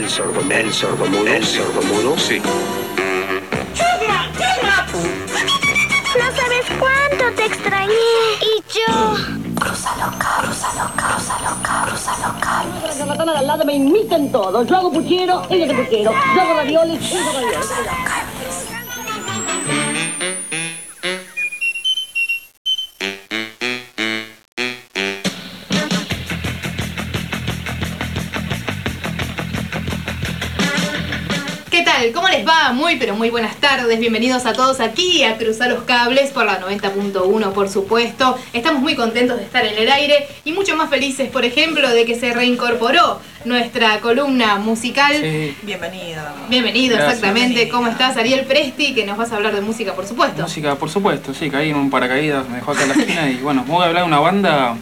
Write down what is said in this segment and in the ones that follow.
sordomudo, sí. No sabes cuánto te extrañé. Y yo... Cruza loca. Para que la de al lado me imiten todo. Yo hago puchero, ella hace puchero. Yo hago ravioles, ella hace ravioles. ¿Qué tal? ¿Cómo les va? Muy pero muy buenas tardes. Bienvenidos a todos aquí a Cruzar los Cables por la 90.1, por supuesto. Estamos muy contentos de estar en el aire y mucho más felices, por ejemplo, de que se reincorporó nuestra columna musical. Sí. Bienvenido, Gracias. exactamente. ¿Cómo estás? Ariel Presti, que nos vas a hablar de música, por supuesto. Música, por supuesto, sí, caí en un paracaídas, me dejó acá en la esquina y bueno, voy a hablar de una banda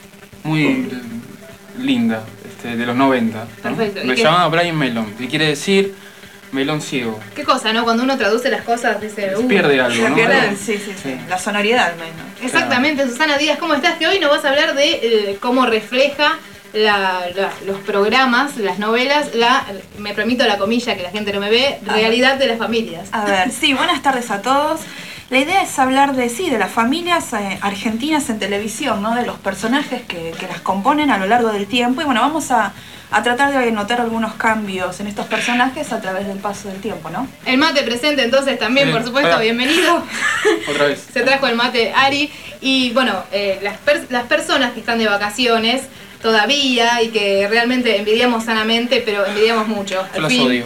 muy linda, de los 90. ¿no? Perfecto. ¿Y Me qué? llamaba Brian Melon, que quiere decir melón ciego. ¿Qué cosa, no? Cuando uno traduce las cosas, dice... Pierde algo, ¿no? Sí. La sonoridad al menos. Exactamente, Susana Díaz, ¿cómo estás? Que hoy nos vas a hablar de cómo refleja los programas, las novelas, me permito la comilla que la gente no me ve, realidad de las familias. A ver, sí, buenas tardes a todos. La idea es hablar de las familias argentinas en televisión, ¿no? De los personajes que las componen a lo largo del tiempo. Y bueno, vamos a tratar de notar algunos cambios en estos personajes a través del paso del tiempo, ¿no? El mate presente entonces también, Sí, por supuesto, hola. bienvenido. Otra vez. Se trajo el mate Ari. Y bueno, las personas que están de vacaciones todavía y que realmente envidiamos sanamente, pero envidiamos mucho. Yo las odio.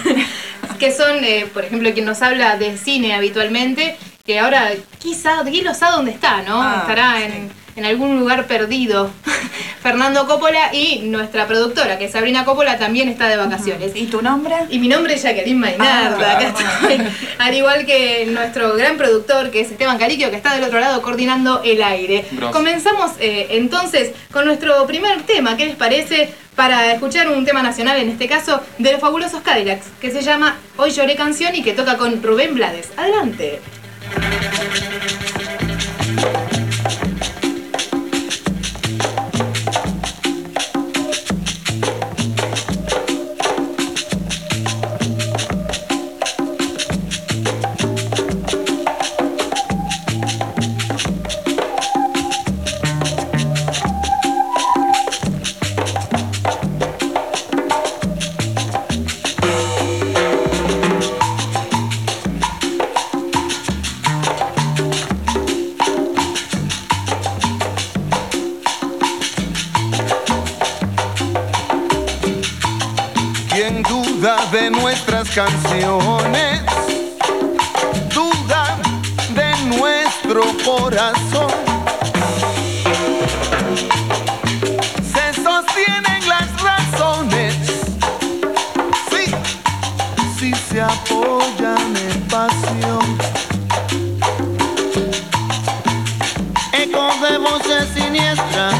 Que son, por ejemplo, quien nos habla de cine habitualmente, que ahora quizá, Guilo sabe dónde está, ¿no? Estará en algún lugar perdido. Fernando Coppola y nuestra productora, que es Sabrina Coppola, también está de vacaciones. ¿Y tu nombre? Y mi nombre es Jacqueline Maynard, claro. acá estoy. Al igual que nuestro gran productor, que es Esteban Cariquio, que está del otro lado coordinando el aire. Grosso. Comenzamos entonces con nuestro primer tema, ¿qué les parece? Para escuchar un tema nacional, en este caso, de los fabulosos Cadillacs, que se llama Hoy Lloré Canción y que toca con Rubén Blades. Adelante. Quien duda de nuestras canciones, duda de nuestro corazón. Se sostienen las razones, sí se apoyan en pasión. Ecos de voces siniestras,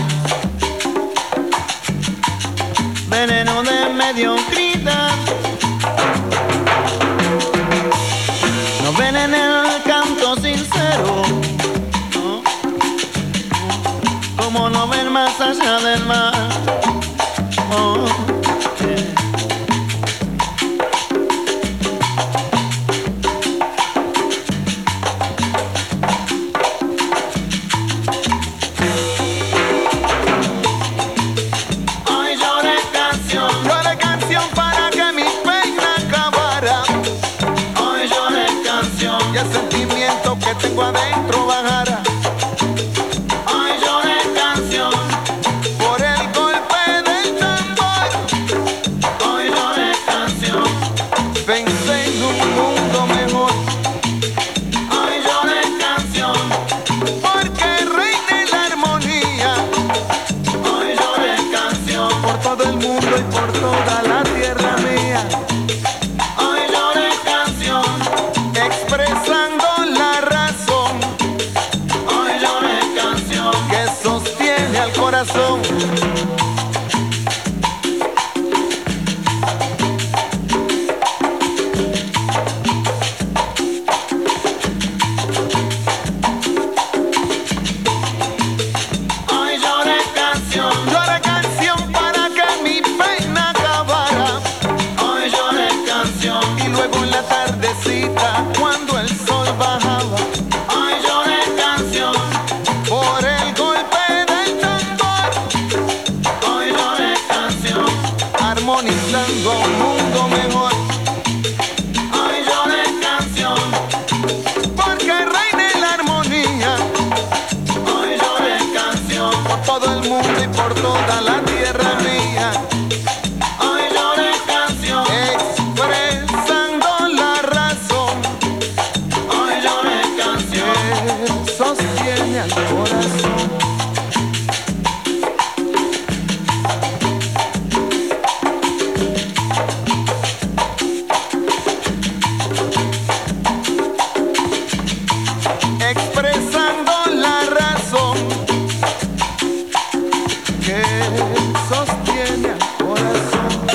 veneno de mediocridad, no ven en el canto sincero, ¿no? Como no ven más allá del mar. Oh, yeah. Hoy lloré canción para que mi pena acabara. Hoy lloré canción y el sentimiento que tengo adentro bajara. Hoy lloré canción por el golpe del tambor. Hoy lloré canción, pensé en un mundo mejor. Hoy lloré canción porque reine la armonía. Hoy lloré canción por todo el mundo y por toda la tierra mía. Hoy lloré canción expresando la razón. Hoy lloré canción que sostiene al corazón. Hoy lloré canción para que mi pena acabara. todo el mundo y por toda la tierra mía. Hoy lloré canción, expresando la razón. Hoy lloré canción, que sostiene al corazón. Expresando la razón que sostiene al corazón.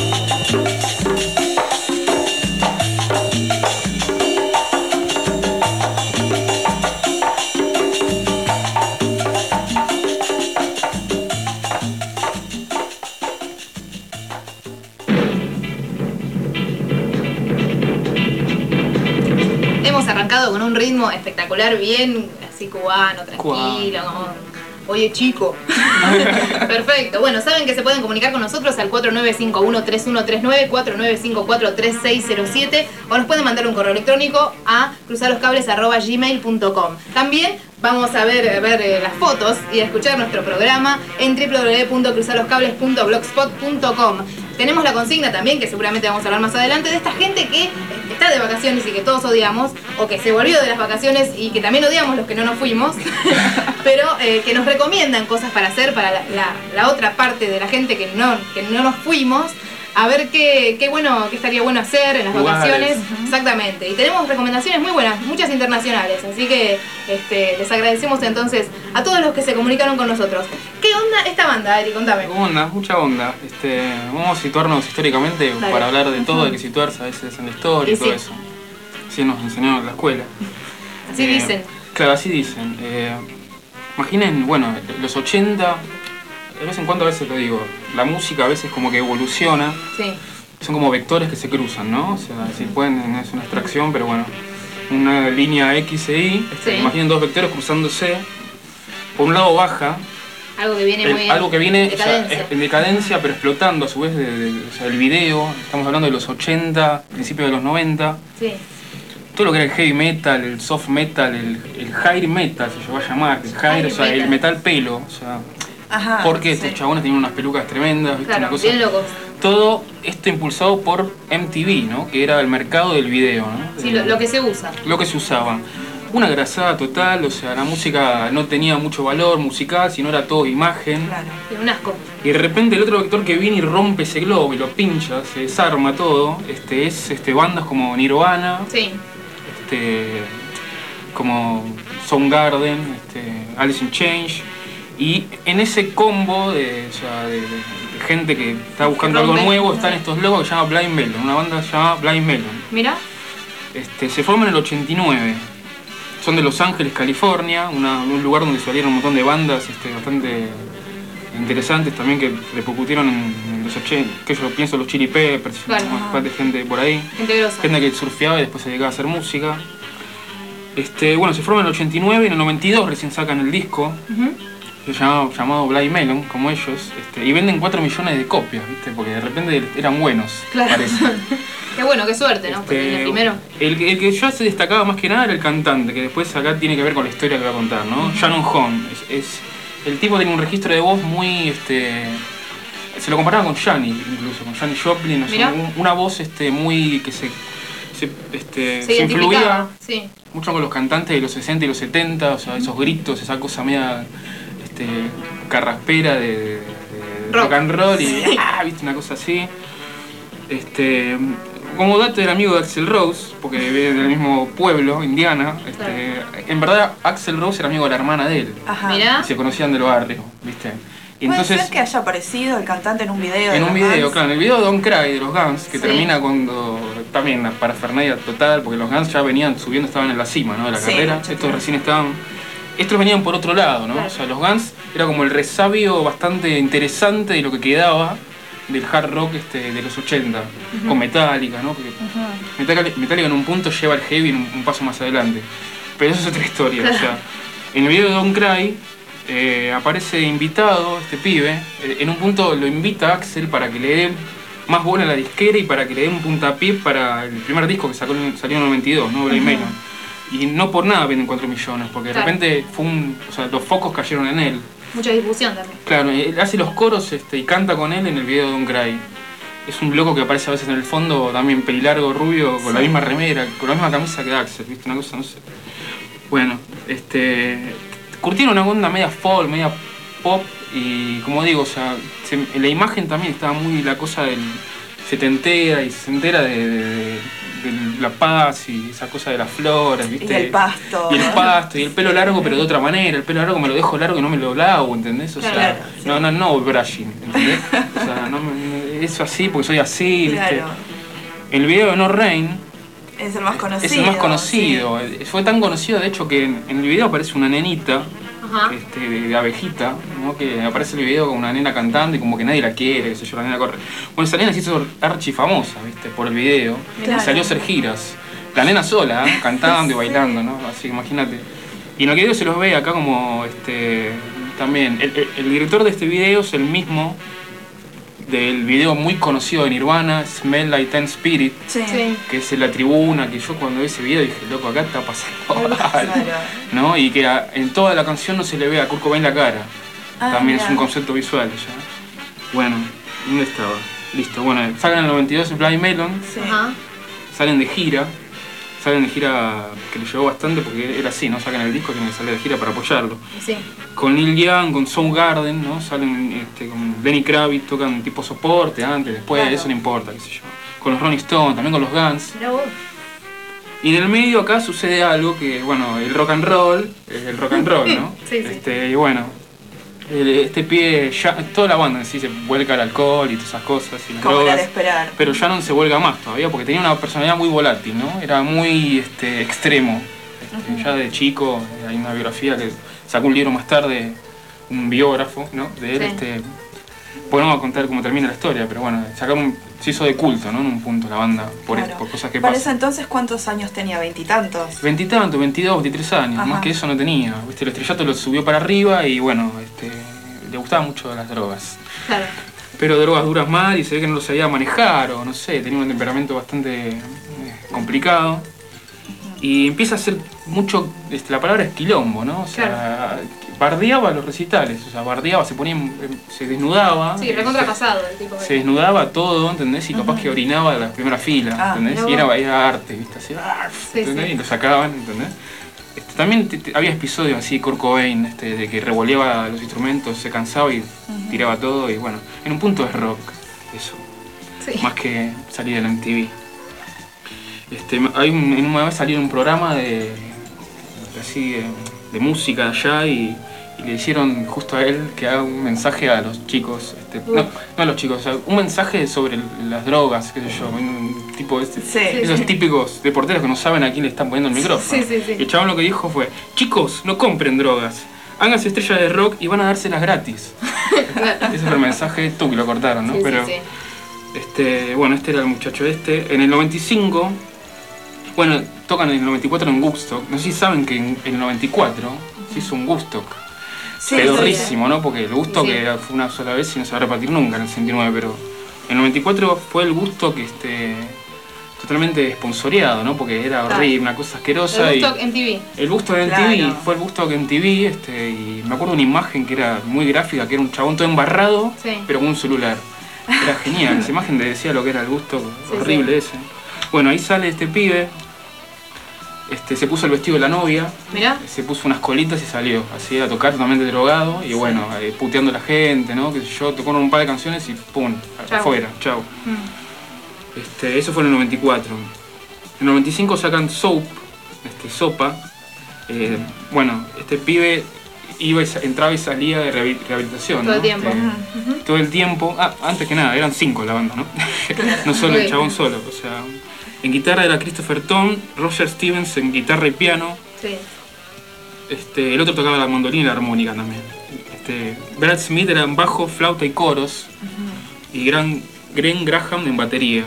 Hemos arrancado con un ritmo espectacular, bien así cubano, tranquilo, como, oye chico. Perfecto. Bueno, saben que se pueden comunicar con nosotros al 4951-3139, 4954-3607 o nos pueden mandar un correo electrónico a cruzarloscables@gmail.com. También vamos a ver las fotos y a escuchar nuestro programa en www.cruzarloscables.blogspot.com. Tenemos la consigna también, que seguramente vamos a hablar más adelante, de esta gente que está de vacaciones y que todos odiamos, o que se volvió de las vacaciones y que también odiamos los que no nos fuimos, pero que nos recomiendan cosas para hacer para la otra parte de la gente que no nos fuimos, a ver qué estaría bueno hacer en las vacaciones. Exactamente. Y tenemos recomendaciones muy buenas, muchas internacionales, así que les agradecemos entonces a todos los que se comunicaron con nosotros. ¿Qué onda esta banda, Eri? Contame. Mucha onda. Vamos a situarnos históricamente. Dale. Para hablar de todo, hay que situarse a veces en la historia y todo eso. Así nos enseñaron en la escuela. Así dicen. Claro, así dicen. Imaginen, bueno, los 80, de vez en cuando a veces lo digo, la música a veces como que evoluciona. Sí. Son como vectores que se cruzan, ¿no? O sea, si pueden, es una abstracción, pero bueno, una línea X e Y. Sí. Imaginen dos vectores cruzándose. Por un lado baja. Algo que viene algo que viene decadencia. O sea, en decadencia, pero explotando a su vez o sea, el video. Estamos hablando de los 80, principios de los 90. Sí. Todo lo que era el heavy metal, el soft metal, el high metal se llegó a llamar. El high, o sea, metal. El metal pelo. O sea, ajá, porque estos chabones tenían unas pelucas tremendas. ¿Viste? Claro, una cosa, bien locos. Todo esto impulsado por MTV, ¿no? Que era el mercado del video, ¿no? Sí, lo que se usa. Lo que se usaba. Una grasada total, o sea, la música no tenía mucho valor musical, sino era todo imagen. Claro. Un asco. Y de repente el otro vector que viene y rompe ese globo y lo pincha, se desarma todo, es bandas como Nirvana, sí. como Soundgarden, Alice in Chains, y en ese combo de gente que está buscando algo nuevo, están estos locos que se llama Blind Melon, una banda que se llama Blind Melon. Mira. Se forman en el 89. Son de Los Ángeles, California, un lugar donde salieron un montón de bandas bastante interesantes también que repercutieron en los 80, que yo pienso los Chili Peppers, claro, bastante gente por ahí. Gente grosa. Gente que surfeaba y después se dedicaba a hacer música. Bueno, se forman en el 89 y en el 92 recién sacan el disco, llamado Blind Melon, como ellos, y venden 4 millones de copias, ¿viste? Porque de repente eran buenos, claro. Parece. Qué bueno, qué suerte, ¿no? Porque el primero. El que ya se destacaba más que nada era el cantante, que después acá tiene que ver con la historia que voy a contar, ¿no? Shannon Hoon. El tipo tiene un registro de voz muy, se lo comparaba con Janis, incluso, con Janis Joplin, o sea, una voz muy que se influía mucho con los cantantes de los 60 y los 70, o sea, esos gritos, esa cosa media carraspera de rock and roll y viste, una cosa así. Como dato, era amigo de Axl Rose, porque vive del mismo pueblo, Indiana. En verdad, Axl Rose era amigo de la hermana de él. Ajá. Y se conocían de los barrios, ¿viste? Y ¿Puede entonces, ser que haya aparecido el cantante en un video? En un video, Guns? claro, en el video de Don't Cry de los Guns, que termina cuando también la parafernalia total, porque los Guns ya venían subiendo, estaban en la cima, ¿no? De la carrera. Estos recién estaban. Estos venían por otro lado, ¿no? Claro. O sea, los Guns era como el resabio bastante interesante de lo que quedaba del hard rock de los 80, con Metallica, ¿no? Porque Metallica en un punto lleva el heavy un paso más adelante. Pero eso es otra historia. Claro. O sea, en el video de Don't Cry aparece invitado este pibe. En un punto lo invita a Axl para que le dé más bola a la disquera y para que le dé un puntapié para el primer disco que salió en el 92, ¿no? Blind Melon. Y no por nada venden 4 millones, porque de repente los focos cayeron en él. mucha difusión también. Claro, él hace los coros y canta con él en el video de Don't Cry. Es un loco que aparece a veces en el fondo, también pelilargo, rubio, con la misma remera, con la misma camisa que Axel, ¿viste? Una cosa, no sé. Bueno, curtieron una onda media folk, media pop, y como digo, o sea, la imagen también estaba muy la cosa del setentera y sesentera de la paz y esa cosa de las flores, ¿viste? Y el pasto. Y el pasto, y el pelo largo, pero de otra manera. El pelo largo me lo dejo largo y no me lo lavo, ¿entendés? O sea, claro, sí. no brushing, ¿entendés? O sea, eso así porque soy así, ¿viste? Claro. El video de No Rain es el más conocido. Es el más conocido. Sí. Fue tan conocido, de hecho, que en el video aparece una nenita, de abejita, ¿no? Que aparece en el video con una nena cantando y como que nadie la quiere, qué sé yo, la nena corre. Bueno, esa nena se hizo archi famosa, ¿viste? Por el video. Claro. Salió a hacer giras. La nena sola, cantando y bailando, ¿no? Así que imagínate. Y en el video se los ve acá como, también. El director de este video es el mismo del video muy conocido de Nirvana, Smell Like Teen Spirit, que es en la tribuna, que yo cuando vi ese video dije, loco, acá está pasando algo, ¿no? Y que en toda la canción no se le ve a Kurt Cobain la cara. También es un concepto visual ya. Bueno, ¿dónde estaba? Listo, bueno, sacan en el 92 Blind Melon, salen de gira que le llevó bastante porque era así, ¿no? Sacan el disco, tienen que salir de gira para apoyarlo. Sí. Con Neil Young, con Soundgarden, ¿no? Salen con Lenny Kravitz, tocan tipo soporte antes, después, eso no importa, qué sé yo. Con los Rolling Stones, también con los Guns. Y en el medio acá sucede algo que, bueno, el rock and roll es el rock and roll, ¿no? Sí. Y bueno, este pibe, ya, toda la banda en sí se vuelca al alcohol y todas esas cosas y las drogas, de esperar. Pero Shannon se vuelca más todavía porque tenía una personalidad muy volátil, ¿no? Era muy extremo. Ya de chico, hay una biografía que sacó un libro más tarde, un biógrafo, ¿no? De él, Bueno, no voy a contar cómo termina la historia, pero bueno, se hizo de culto, ¿no? En un punto la banda, por cosas que pasan. Para eso entonces, ¿cuántos años tenía? ¿Veintitantos? 22, 23 años, más que eso no tenía. ¿Viste? El estrellato lo subió para arriba y bueno, le gustaban mucho las drogas. Claro. Pero drogas duras mal y se ve que no lo sabía manejar o no sé, tenía un temperamento bastante complicado. Y empieza a hacer mucho, la palabra es quilombo, ¿no? O sea, bardeaba los recitales, o sea, bardeaba, se desnudaba. Sí, recontrapasado el tipo. Se desnudaba todo, ¿entendés? Y capaz que orinaba de la primera fila, ¿entendés? Y era arte, ¿viste? Así, ¿entendés? Y lo sacaban, ¿entendés? También había episodios así, Kurt Cobain, de que revoleaba los instrumentos, se cansaba y tiraba todo, y bueno, en un punto es rock, eso. Sí. Más que salir de la MTV. En una vez salió un programa de música allá y le hicieron justo a él que haga un mensaje a los chicos, no a los chicos, o sea, un mensaje sobre las drogas, qué sé yo, un tipo esos típicos deporteros que no saben a quién le están poniendo el micrófono. Sí. Y el chabón lo que dijo fue, chicos, no compren drogas, háganse estrellas de rock y van a dárselas gratis. Ese fue el mensaje, que lo cortaron, ¿no? Pero bueno, este era el muchacho En el 95, bueno, tocan en el 94 en Woodstock. No sé si saben que en el 94 se hizo un Woodstock. Pedorrísimo, ¿no? Porque el Woodstock fue una sola vez y no se va a repetir nunca en el 69, pero en el 94 fue el Woodstock totalmente sponsoreado, ¿no? Porque era horrible, una cosa asquerosa. El Woodstock MTV. El Woodstock MTV, fue el Woodstock MTV, y me acuerdo de una imagen que era muy gráfica, que era un chabón todo embarrado, pero con un celular. Era genial, esa imagen te decía lo que era el Woodstock, horrible ese. Bueno, ahí sale este pibe, se puso el vestido de la novia, se puso unas colitas y salió, así a tocar totalmente drogado y bueno, puteando a la gente, ¿no? Que yo tocó un par de canciones y pum, afuera, chau. Eso fue en el 94. En el 95 sacan Soap, Sopa. Bueno, este pibe entraba y salía de rehabilitación. Todo el tiempo. Todo el tiempo. Antes que nada, eran 5 la banda, ¿no? No solo el chabón solo, o sea. En guitarra era Christopher Tom, Roger Stevens en guitarra y piano. Sí. El otro tocaba la mandolina y la armónica también. Brad Smith era en bajo, flauta y coros. Y Graham en batería.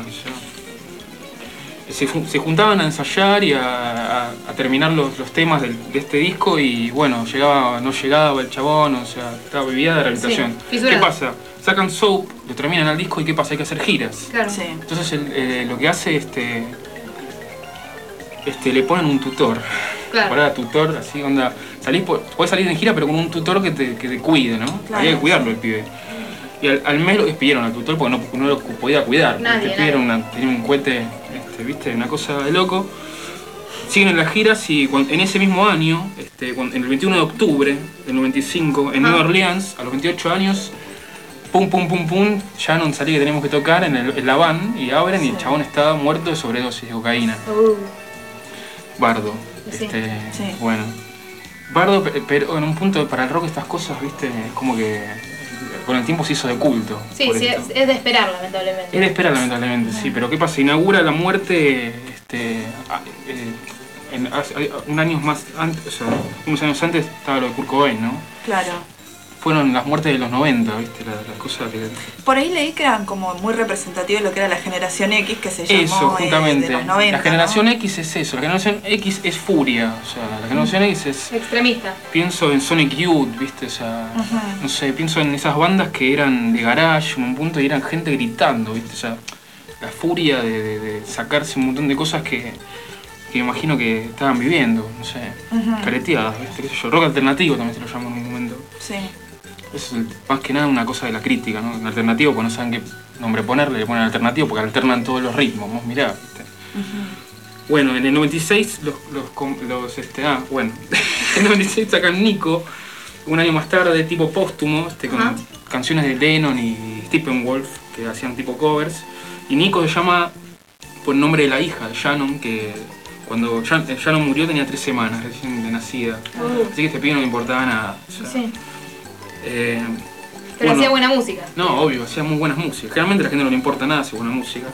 O sea, se juntaban a ensayar y a terminar los temas de este disco y bueno, no llegaba el chabón, o sea, estaba vivida de rehabilitación. ¿Qué pasa? Sacan Soap, lo terminan el disco y ¿qué pasa? Hay que hacer giras. Claro. Entonces lo que hace le ponen un tutor. Claro. Temporada tutor, así, onda. Podés salir en gira, pero con un tutor que te cuide, ¿no? Claro. Había que cuidarlo el pibe. Y al mes lo despidieron al tutor porque no lo podía cuidar. Nadie, Este pibe tenía un cohete, ¿viste? Una cosa de loco. Siguen en las giras y en ese mismo año, en el 21 de octubre del 95, en Nueva Orleans, a los 28 años, pum, pum, pum, pum, Shannon salía que tenemos que tocar en la van y abren y el chabón estaba muerto de sobredosis de cocaína. Bardo. Sí. Sí. Bueno. Bardo, pero en un punto para el rock estas cosas, ¿viste? Es como que con el tiempo se hizo de culto. Sí, por sí, esto. es de esperar, lamentablemente. Es de esperar, lamentablemente, sí. Pero ¿qué pasa? Inaugura la muerte unos años antes estaba lo de Kurt Cobain, ¿no? Claro. Fueron las muertes de los 90, ¿viste? Las cosas que... Por ahí leí que eran como muy representativos de lo que era la generación X, que se llamó Eso, justamente. de los 90, la generación ¿no? X es eso. La generación X es furia. O sea, la generación X es... Extremista. Pienso en Sonic Youth, ¿viste? O sea, no sé, pienso en esas bandas que eran de garage en un punto y eran gente gritando, ¿viste? O sea, la furia de sacarse un montón de cosas que imagino que estaban viviendo, no sé, careteadas, ¿viste? ¿Qué sé yo? Rock alternativo también se lo llama en un momento. Sí. Es más que nada una cosa de la crítica, ¿no? En alternativo, pues no saben qué nombre ponerle, le ponen alternativo porque alternan todos los ritmos, vos mirá, ¿viste? Bueno, en el 96 bueno, en el 96 sacan Nico, un año más tarde, tipo póstumo, con canciones de Lennon y Steppenwolf, que hacían tipo covers, y Nico se llama por el nombre de la hija de Shannon, que cuando Shannon murió tenía 3 semanas recién de nacida, así que este pibe no le importaba nada. O sea, Sí. Pero Pero hacía buena música. No, obvio, hacía muy buenas músicas. Generalmente a la gente no le importa nada hacer buena música.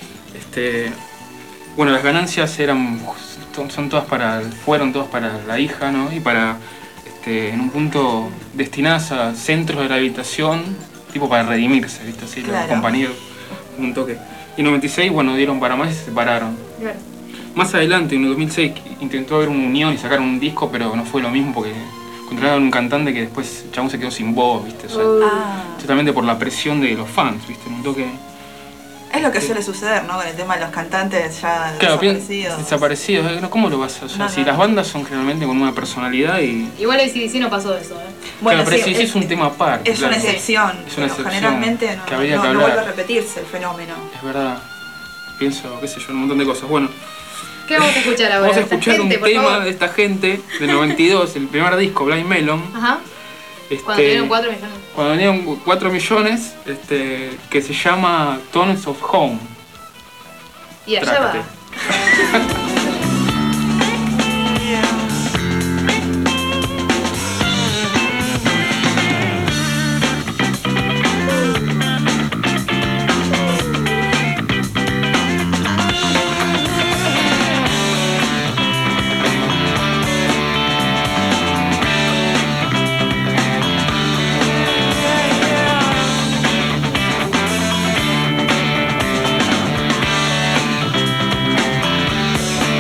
Bueno, las ganancias fueron todas para la hija, ¿no? Y para, en un punto, destinadas a centros de rehabilitación, tipo para redimirse, ¿viste? Así, Claro. los compañeros, un toque. Y en 96, bueno, dieron para más y se separaron. Claro. Más adelante, en el 2006, intentó haber una unión y sacar un disco, pero no fue lo mismo porque encontraron un cantante que después el chabón se quedó sin voz, ¿viste? O sea, totalmente por la presión de los fans, ¿viste? Un toque... Es lo que suele suceder, ¿no? Con el tema de los cantantes ya Claro, desaparecidos. desaparecidos. ¿Cómo lo vas a hacer? No, Si no. las bandas son generalmente con una personalidad y... Igual AC/DC no pasó eso, ¿eh? Bueno, claro, pero sí, sí es un tema aparte. Es una claro. excepción, Es una pero excepción generalmente que habría que no hablar. vuelve a repetirse el fenómeno. Es verdad. Pienso, qué sé yo, un montón de cosas. Bueno, ¿Qué vamos a escuchar ahora? vamos a Esta escuchar gente, un por tema favor. de esta gente del 92, el primer disco, Blind Melon. Ajá. Cuando dieron 4 millones. Cuando tenían 4 millones, que se llama Tones of Home. Y allá Trácate. va. Yeah.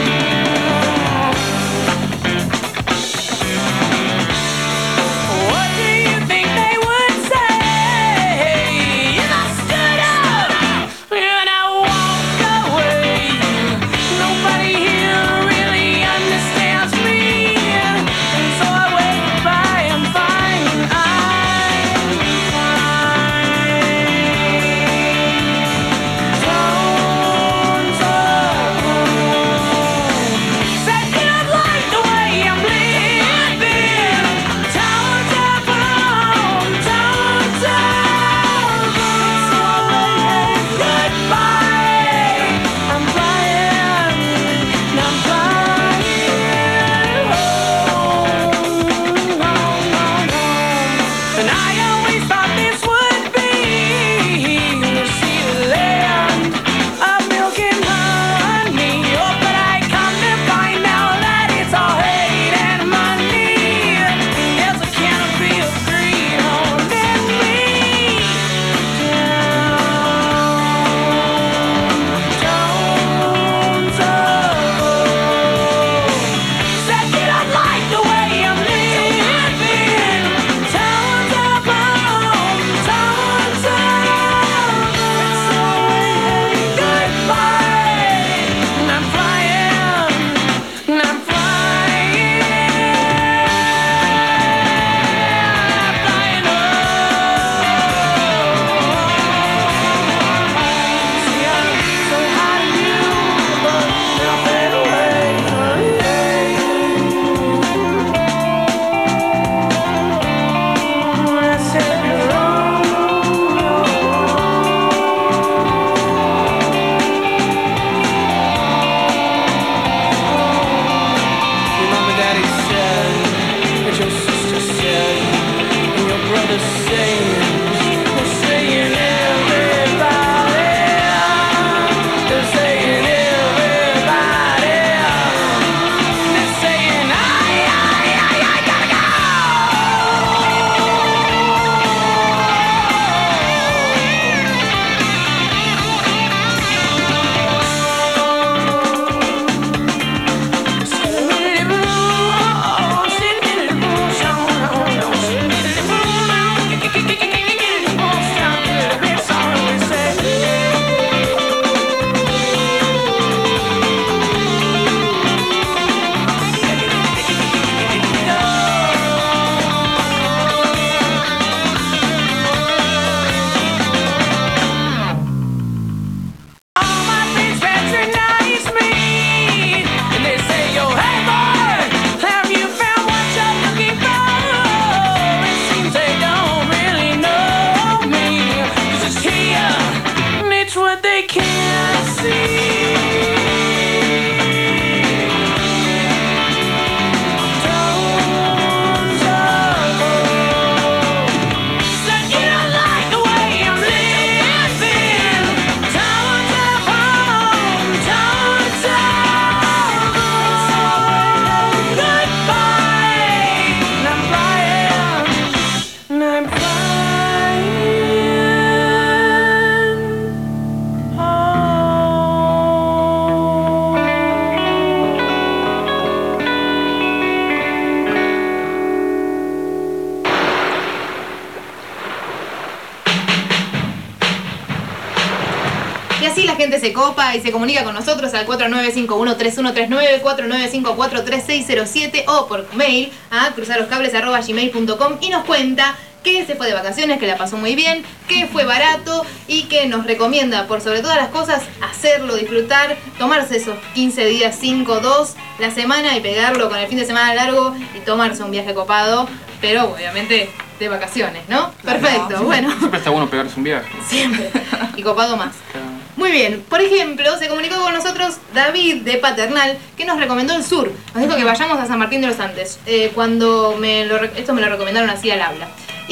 así la gente se copa y se comunica con nosotros al 4951-3139, 4954-3607 o por mail a cruzarloscables@gmail.com y nos cuenta que se fue de vacaciones, que la pasó muy bien, que fue barato y que nos recomienda, por sobre todas las cosas, hacerlo, disfrutar, tomarse esos 15 días, 5, 2 la semana y pegarlo con el fin de semana largo y tomarse un viaje copado, pero obviamente de vacaciones, ¿no? Claro, Perfecto, bueno. Siempre está bueno pegarse un viaje. Siempre. Y copado más. Muy bien, por ejemplo, se comunicó con nosotros David de Paternal, que nos recomendó el sur. Nos dijo que vayamos a San Martín de los Andes. Esto me lo recomendaron así al habla.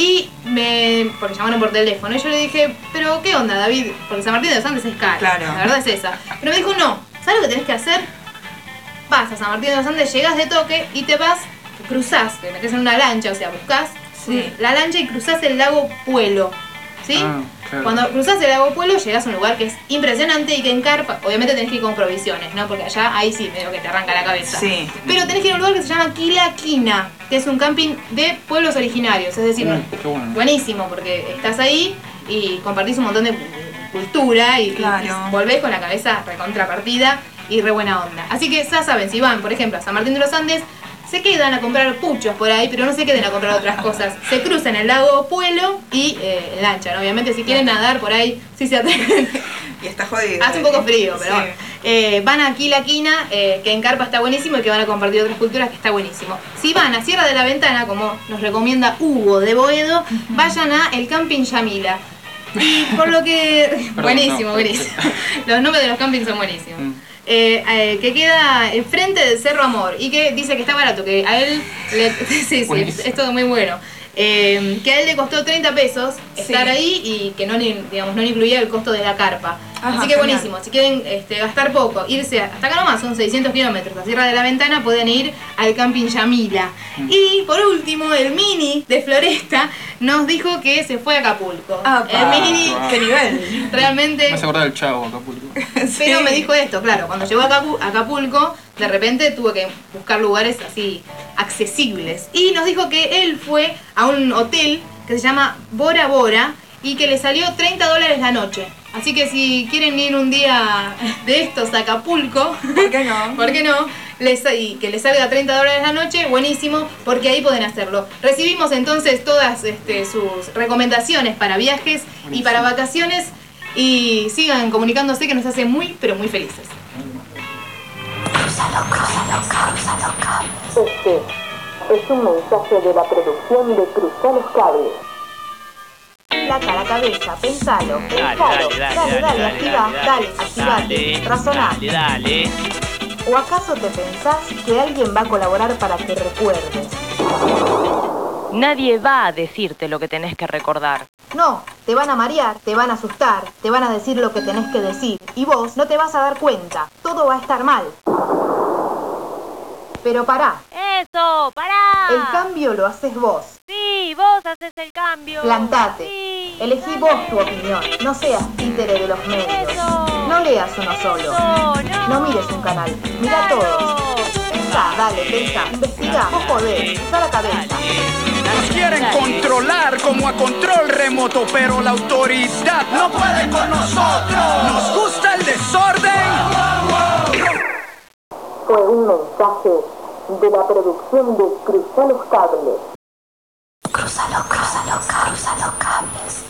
Porque llamaron por teléfono. Y yo le dije, pero ¿qué onda, David? Porque San Martín de los Andes es caro. Claro. La verdad es esa. Pero me dijo, no, ¿sabes lo que tenés que hacer? Vas a San Martín de los Andes, llegás de toque y te vas, cruzás, te metés en una lancha, o sea, buscás la lancha y cruzás el lago Puelo. ¿Sí? Claro. Cuando cruzás el lago Puelo llegás a un lugar que es impresionante y que en carpa, obviamente tenés que ir con provisiones, ¿no? Porque allá ahí sí medio que te arranca la cabeza. Sí. Pero tenés que ir a un lugar que se llama Quilaquina, que es un camping de pueblos originarios, es decir, Qué bueno. buenísimo porque estás ahí y compartís un montón de cultura y volvés con la cabeza recontrapartida y re buena onda. Así que ya saben, si van, por ejemplo, a San Martín de los Andes, se quedan a comprar puchos por ahí, pero no se queden a comprar otras cosas. Se cruzan el lago Puelo y lancha, ¿no? Obviamente si quieren nadar por ahí, sí se atreven. Y está jodido. Hace un poco frío, pero bueno. Van aquí la quina, que en carpa está buenísimo y que van a compartir otras culturas, que está buenísimo. Si van a Sierra de la Ventana, como nos recomienda Hugo de Boedo, vayan a el Camping Yamila. Y por lo que... buenísimo. Los nombres de los campings son buenísimos. Que queda enfrente del Cerro Amor y que dice que está barato, que a él sí, es todo muy bueno. Que a él le costó 30 pesos estar ahí y que no le incluía el costo de la carpa. Ajá, así que genial. buenísimo, si quieren gastar poco, irse hasta acá nomás, son 600 kilómetros, a Sierra de la Ventana, pueden ir al Camping Yamila. Y por último, el Mini de Floresta nos dijo que se fue a Acapulco. El Mini, ¿qué nivel? realmente... Me hace acordar del Chavo, Acapulco. Pero me dijo esto, claro, cuando llegó a Acapulco, de repente tuvo que buscar lugares así accesibles. Y nos dijo que él fue a un hotel que se llama Bora Bora y que le salió $30 la noche. Así que si quieren ir un día de estos a Acapulco, ¿Por qué no? ¿por qué no? Y que les salga $30 la noche, buenísimo, porque ahí pueden hacerlo. Recibimos entonces todas sus recomendaciones para viajes y para vacaciones y sigan comunicándose que nos hace muy, pero muy felices. Este es un mensaje de la producción de Cruzar los Cables. Placa la cabeza, pensalo, dale, activate, razonate. ¿O acaso te pensás que alguien va a colaborar para que recuerdes? Nadie va a decirte lo que tenés que recordar. No, te van a marear, te van a asustar, te van a decir lo que tenés que decir y vos no te vas a dar cuenta, todo va a estar mal. Pero pará. ¡Eso! ¡Pará! El cambio lo haces vos. Sí, vos haces el cambio. Plantate. Sí, Elegí dale. vos tu opinión. No seas títere de los medios. Eso. No leas uno solo. No mires un canal. Mira todos. Pensá, pensá. Investiga, vos podés. Usa la cabeza. Nos quieren controlar como a control remoto, pero la autoridad no puede con nosotros. Nos gusta el desorden. Fue un mensaje de la producción de Cruzar los Cables. Cruza los cables.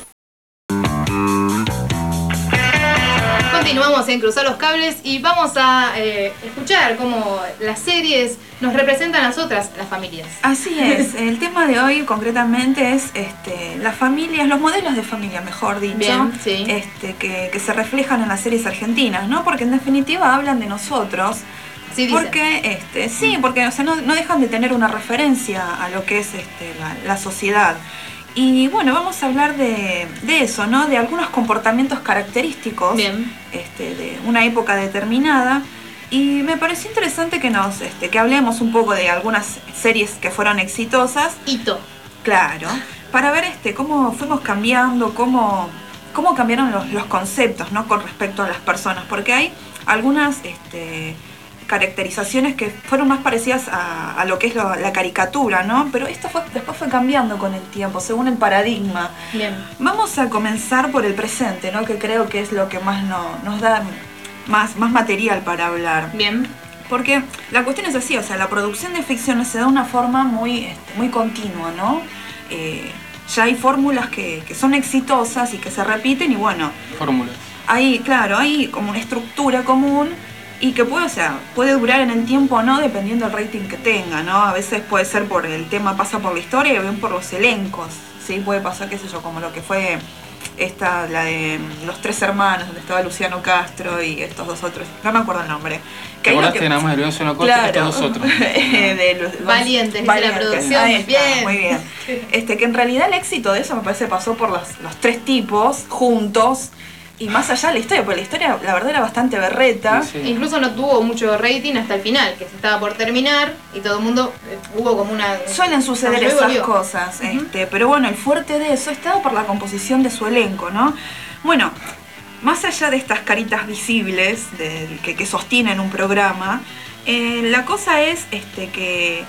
Continuamos en Cruzar los Cables y vamos a escuchar cómo las series nos representan a nosotras, las familias. Así es, el tema de hoy concretamente es las familias, los modelos de familia, mejor dicho, Bien, sí. Que se reflejan en las series argentinas, ¿no? Porque en definitiva hablan de nosotros. Sí, dicen. Porque, porque o sea, no dejan de tener una referencia a lo que es la sociedad. Y bueno, vamos a hablar de eso, ¿no? De algunos comportamientos característicos. Bien. De una época determinada. Y me pareció interesante que hablemos un poco de algunas series que fueron exitosas. Hito. Claro. Para ver cómo fuimos cambiando, cómo cambiaron los conceptos, ¿no? Con respecto a las personas. Porque hay algunas caracterizaciones que fueron más parecidas a lo que es la caricatura, ¿no? Pero esto después fue cambiando con el tiempo, según el paradigma. Bien. Vamos a comenzar por el presente, ¿no? Que creo que es lo que más nos da más material para hablar. Bien. Porque la cuestión es así, o sea, la producción de ficciones se da de una forma muy continua, ¿no? Ya hay fórmulas que son exitosas y que se repiten y bueno... Fórmulas. Hay como una estructura común y que puede durar en el tiempo o no, dependiendo del rating que tenga, ¿no? A veces puede ser por el tema, pasa por la historia y bien por los elencos, ¿sí? Puede pasar, qué sé yo, como lo que fue la de Los Tres Hermanos, donde estaba Luciano Castro y estos dos otros, no me acuerdo el nombre. ¿Te acordaste nada más de Luciano Castro y estos dos otros? Valientes, de la producción, ahí está, muy bien. Que en realidad el éxito de eso me parece pasó por los tres tipos juntos. Y más allá de la historia, porque la historia la verdad era bastante berreta. Sí. Incluso no tuvo mucho rating hasta el final, que se estaba por terminar y todo el mundo hubo como una... Suelen suceder esas cosas, pero bueno, el fuerte de eso estaba por la composición de su elenco, ¿no? Bueno, más allá de estas caritas visibles que sostienen un programa, la cosa es que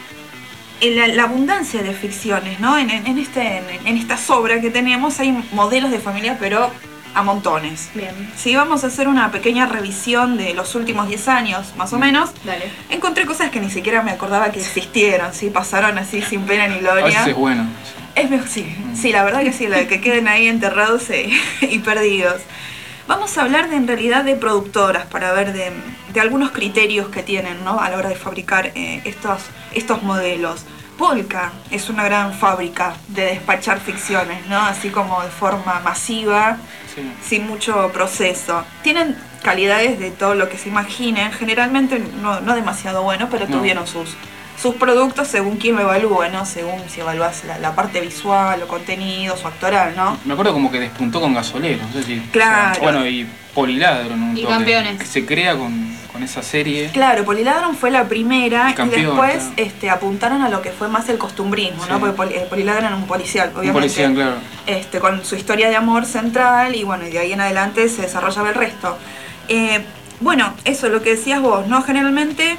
la abundancia de ficciones, ¿no? En esta sobra que tenemos hay modelos de familia, pero a montones. Bien. Si vamos a hacer una pequeña revisión de los últimos 10 años, más o menos, dale. Encontré cosas que ni siquiera me acordaba que existieron, ¿sí? Pasaron así sin pena ni gloria. A veces es bueno. Es mejor, sí, la verdad que sí, la que queden ahí enterrados y perdidos. Vamos a hablar en realidad de productoras para ver de algunos criterios que tienen, ¿no? A la hora de fabricar estos modelos. Polka es una gran fábrica de despachar ficciones, ¿no? Así como de forma masiva, sí, sin mucho proceso. Tienen calidades de todo lo que se imaginen, generalmente no demasiado bueno, pero tuvieron sus productos según quién lo evalúe, ¿no? Según si evalúas la parte visual, o contenido, o actoral, ¿no? Me acuerdo como que despuntó con Gasolero, no sé si... Claro. O sea, bueno, y Poliladron, un y Campeones. Que se crea con esa serie. Claro, Poliladron fue la primera y después claro, apuntaron a lo que fue más el costumbrismo, sí, ¿no? Porque Poliladron era un policial, obviamente. Un policial, claro. Con su historia de amor central y bueno, y de ahí en adelante se desarrollaba el resto. Bueno, eso es lo que decías vos, ¿no? Generalmente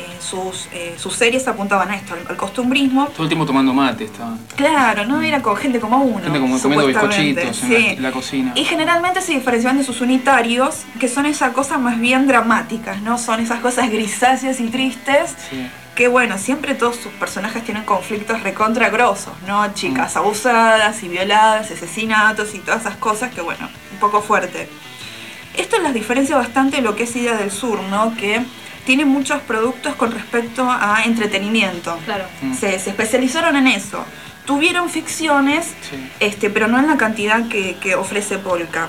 sus series apuntaban a esto, al costumbrismo. Todo el tiempo tomando mate estaba. Claro, ¿no? Era con gente como uno. Gente como comiendo bizcochitos sí, en la cocina. Y generalmente se diferenciaban de sus unitarios, que son esas cosas más bien dramáticas, ¿no? Son esas cosas grisáceas y tristes. Sí. Que bueno, siempre todos sus personajes tienen conflictos recontra grosos, ¿no? Chicas abusadas y violadas, asesinatos y todas esas cosas que bueno, un poco fuerte. Esto las diferencia bastante de lo que es Idea del Sur, ¿no? Que tiene muchos productos con respecto a entretenimiento. Claro. Se especializaron en eso. Tuvieron ficciones, sí, pero no en la cantidad que ofrece Polka.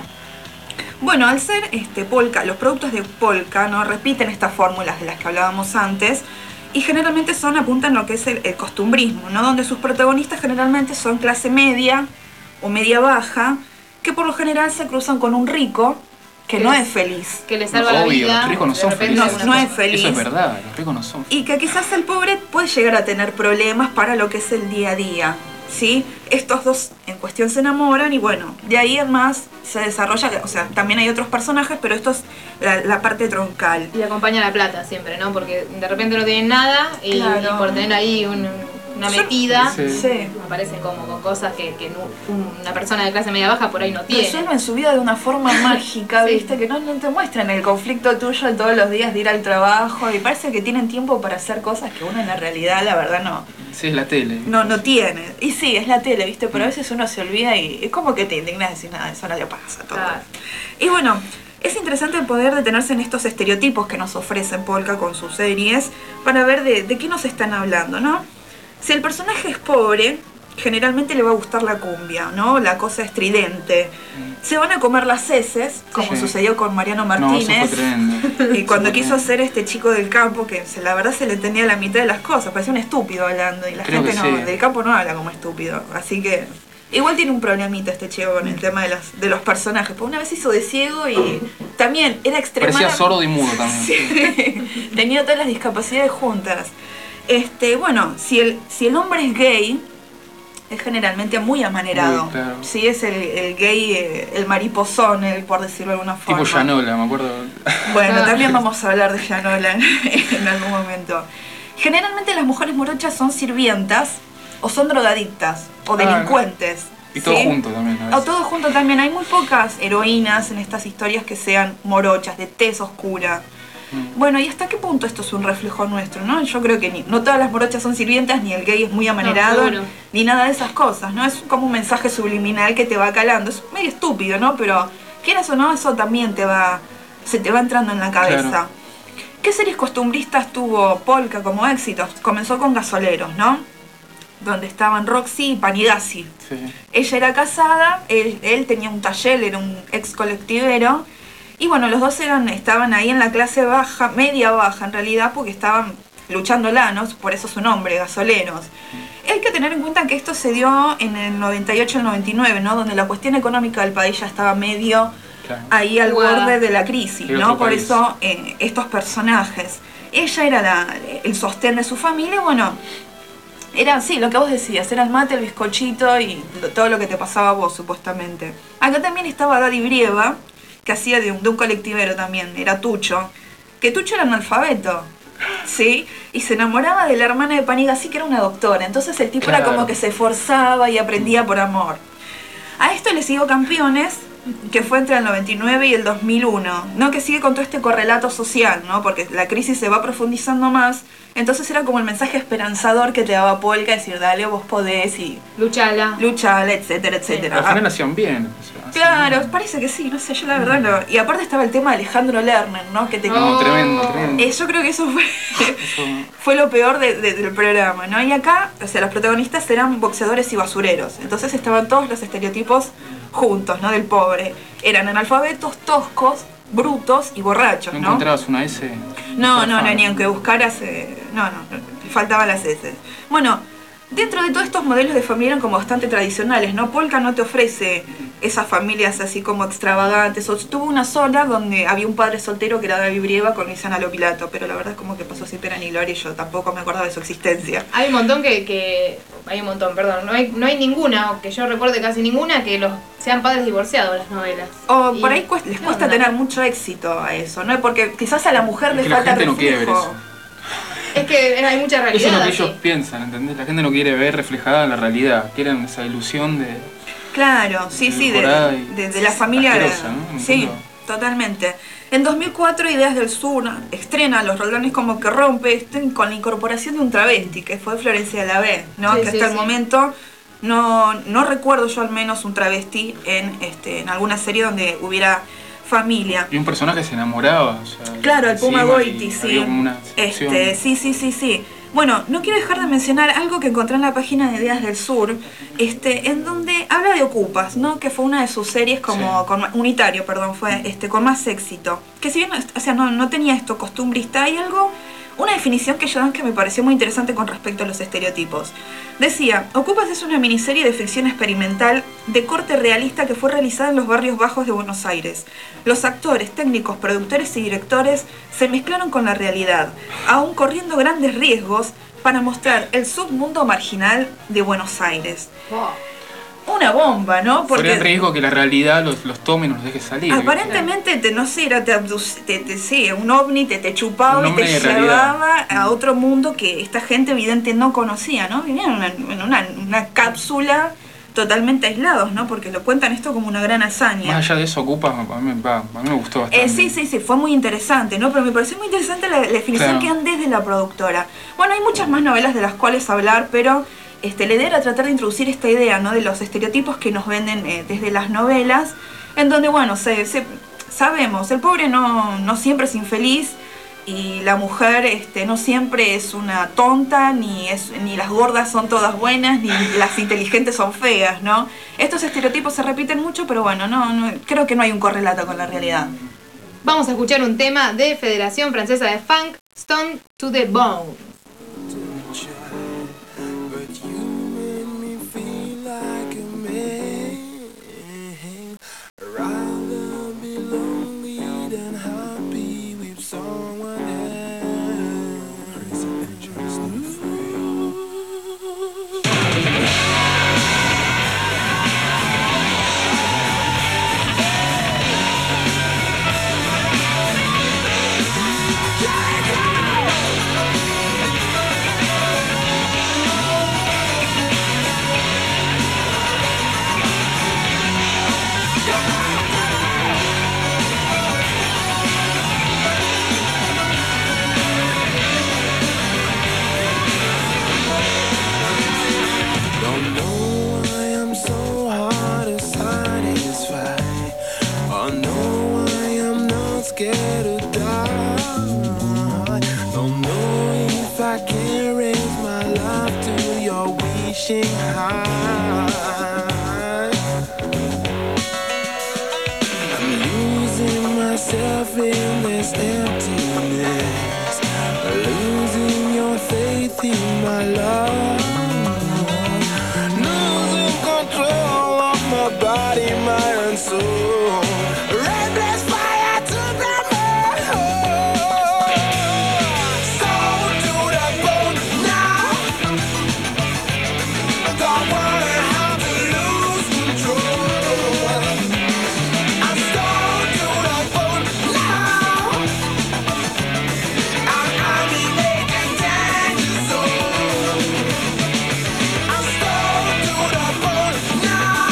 Bueno, al ser Polka, los productos de Polka no repiten estas fórmulas de las que hablábamos antes y generalmente apuntan a lo que es el costumbrismo, ¿no? Donde sus protagonistas generalmente son clase media o media baja, que por lo general se cruzan con un rico que no es feliz. Que le salva la vida. Los ricos no son felices. No es feliz. Eso es verdad, los ricos no son felices. Y que quizás el pobre puede llegar a tener problemas para lo que es el día a día, ¿sí? Estos dos en cuestión se enamoran y bueno, de ahí en más se desarrolla, o sea, también hay otros personajes, pero esto es la parte troncal. Y acompaña la plata siempre, ¿no? Porque de repente no tienen nada y, claro, y por tener ahí una metida, sí, aparecen como con cosas que una persona de clase media baja por ahí no tiene. Resuelven su vida de una forma mágica, sí, ¿viste? Que no te muestran el conflicto tuyo de todos los días de ir al trabajo y parece que tienen tiempo para hacer cosas que uno en la realidad, la verdad, no. Sí, es la tele. No tiene. Y sí, es la tele, ¿viste? Pero a veces uno se olvida y es como que te indignas y decís, nada, eso no le pasa. Todo. Claro. Y bueno, es interesante poder detenerse en estos estereotipos que nos ofrecen Polka con sus series para ver de qué nos están hablando, ¿no? Si el personaje es pobre, generalmente le va a gustar la cumbia, ¿no? La cosa estridente. Se van a comer las heces, como sucedió con Mariano Martínez. No, y cuando quiso hacer este chico del campo, que la verdad se le entendía la mitad de las cosas, parecía un estúpido hablando. Y la gente del campo no habla como estúpido. Así que igual tiene un problemita este chico con el tema de los personajes. Porque una vez hizo de ciego y también era extremadamente... Parecía sordo y mudo también. Sí. Tenía todas las discapacidades juntas. Bueno, si el hombre es gay, es generalmente muy amanerado. Claro. Sí, es el gay, el mariposón, por decirlo de alguna forma. Tipo Yanola, me acuerdo. Bueno, también vamos a hablar de Yanola en algún momento. Generalmente las mujeres morochas son sirvientas o son drogadictas o delincuentes. Y todo junto también. O todo junto también. Hay muy pocas heroínas en estas historias que sean morochas, de tez oscura. Bueno, ¿y hasta qué punto esto es un reflejo nuestro, no? Yo creo que no todas las morochas son sirvientas, ni el gay es muy amanerado, ni nada de esas cosas, ¿no? Es como un mensaje subliminal que te va calando. Es medio estúpido, ¿no? Pero quieras o no, eso también se te va entrando en la cabeza. Claro. ¿Qué series costumbristas tuvo Polka como éxitos? Comenzó con Gasoleros, ¿no? Donde estaban Roxy y Panigasi. Sí. Ella era casada, él tenía un taller, era un ex colectivero. Y bueno, los dos estaban ahí en la clase baja, media baja en realidad, porque estaban luchándola, ¿no? Por eso su nombre, Gasoleros. Hay que tener en cuenta que esto se dio en el 98 y el 99, ¿no? Donde la cuestión económica del país ya estaba medio ahí al borde de la crisis, ¿no? Por eso estos personajes. Ella era el sostén de su familia, bueno, era así, lo que vos decías, era el mate, el bizcochito y todo lo que te pasaba a vos, supuestamente. Acá también estaba Daddy Brieva, que hacía de un colectivero también, era Tucho, que Tucho era analfabeto, ¿sí? Y se enamoraba de la hermana de Panigasi, que era una doctora, entonces el tipo era como que se esforzaba y aprendía por amor. A esto le siguió Campeones, que fue entre el 99 y el 2001, ¿no? Que sigue con todo este correlato social, ¿no? Porque la crisis se va profundizando más, entonces era como el mensaje esperanzador que te daba Polka, decir, dale, vos podés y... Luchala, etcétera, etcétera. Al final hacían bien. Claro, parece que sí, no sé, yo la verdad no. Y aparte estaba el tema de Alejandro Lerner, ¿no? Que tremendo. Yo creo que eso fue lo peor del programa, ¿no? Y acá, o sea, los protagonistas eran boxeadores y basureros. Entonces estaban todos los estereotipos juntos, ¿no? Del pobre. Eran analfabetos, toscos, brutos y borrachos, ¿no? ¿No encontrabas una S? No, ni aunque buscaras... No, faltaban las S. Bueno, dentro de todos estos modelos de familia eran como bastante tradicionales, ¿no? Polka no te ofrece esas familias así como extravagantes. Tuvo una sola donde había un padre soltero que era Daddy Brieva con Luisana Lopilato, pero la verdad es como que pasó sin pena ni gloria y yo tampoco me acordaba de su existencia. Hay un montón no hay ninguna, o que yo recuerde casi ninguna, que sean padres divorciados las novelas. O por ahí les cuesta tener mucho éxito a eso, ¿no? Porque quizás a la mujer le falta reflejo. La gente no quiere ver eso. Es que hay mucha realidad. Eso es lo que ellos piensan, ¿entendés? La gente no quiere ver reflejada en la realidad, quieren esa ilusión de... Claro, sí, de la familia... ¿no? Sí, totalmente. En 2004, Ideas del Sur estrena Los Roldones como que rompe con la incorporación de un travesti, que fue Florencia Lavey, ¿no? Que hasta el momento no recuerdo yo al menos un travesti en alguna serie donde hubiera familia. Y un personaje se enamoraba. O sea, claro, el Puma Goiti, sí. Sí. Bueno, no quiero dejar de mencionar algo que encontré en la página de Ideas del Sur, en donde habla de Ocupas, ¿no? Que fue una de sus series como Unitario, perdón, fue con más éxito. Que si bien, o sea, no tenía esto costumbrista, hay una definición que ellos dan que me pareció muy interesante con respecto a los estereotipos. Decía, Ocupas es una miniserie de ficción experimental de corte realista que fue realizada en los barrios bajos de Buenos Aires. Los actores, técnicos, productores y directores se mezclaron con la realidad, aún corriendo grandes riesgos para mostrar el submundo marginal de Buenos Aires. Wow. Una bomba, ¿no? Porque fuera el riesgo que la realidad los tome y nos deje salir. Aparentemente, un ovni te chupaba y te llevaba a otro mundo que esta gente evidente no conocía, ¿no? Vivían en una cápsula totalmente aislados, ¿no? Porque lo cuentan esto como una gran hazaña. Más allá de eso, Ocupas, a mí me gustó bastante. Sí, fue muy interesante, ¿no? Pero me pareció muy interesante la definición que dan desde la productora. Bueno, hay muchas más novelas de las cuales hablar, pero... la idea era tratar de introducir esta idea, ¿no? De los estereotipos que nos venden desde las novelas, en donde, bueno, sabemos, el pobre no siempre es infeliz y la mujer no siempre es una tonta, ni las gordas son todas buenas, ni las inteligentes son feas, ¿no? Estos estereotipos se repiten mucho, pero bueno, creo que no hay un correlato con la realidad. Vamos a escuchar un tema de Federación Francesa de Funk, Stone to the Bone. feel this emptiness, losing your faith in my love, losing control of my body, mind and soul. Reckless fire to the moon, soul to the bone now. Don't wanna have to lose control. I'm soul to the bone now. I'm the aching danger zone. I'm soul to the bone now.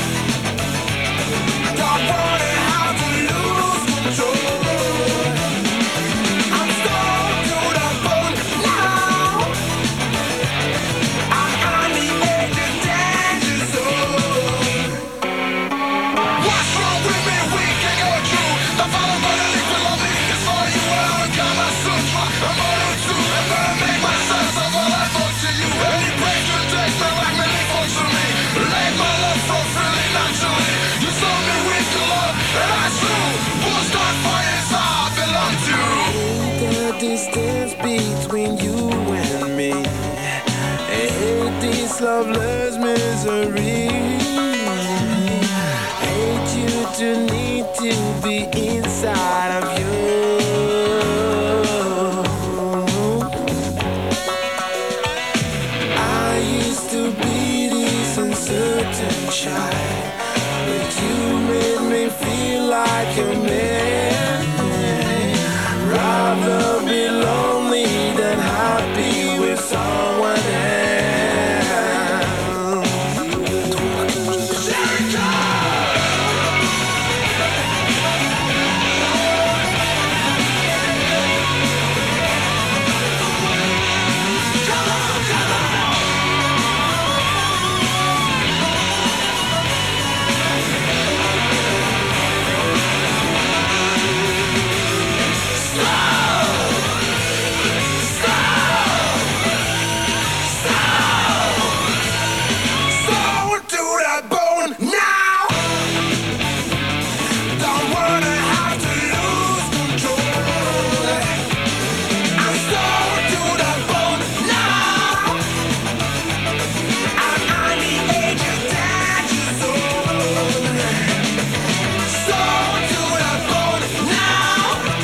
Don't wanna have to lose control. I'm soul to the bone now. I'm the aching danger zone. What's wrong with me? We can go through. The follow by the leaf below me. It's for you and I got my sutra. I'm on it too. I'm gonna make my sense of all I thought to you. Any break you take me like many folks to me. Let my love flow freely naturally. You saw me with your love, and I soon will start fires I belong to. The distance between you and me. Hate this loveless misery. Hate you to need to be inside of you. I used to be this uncertain child, but you made me feel like a man. Rather be lonely than happy with someone else. Soul to the bone now. Don't wanna have to lose control. I'm soul to the bone now. I'm on the edge of danger zone. Soul to the bone now.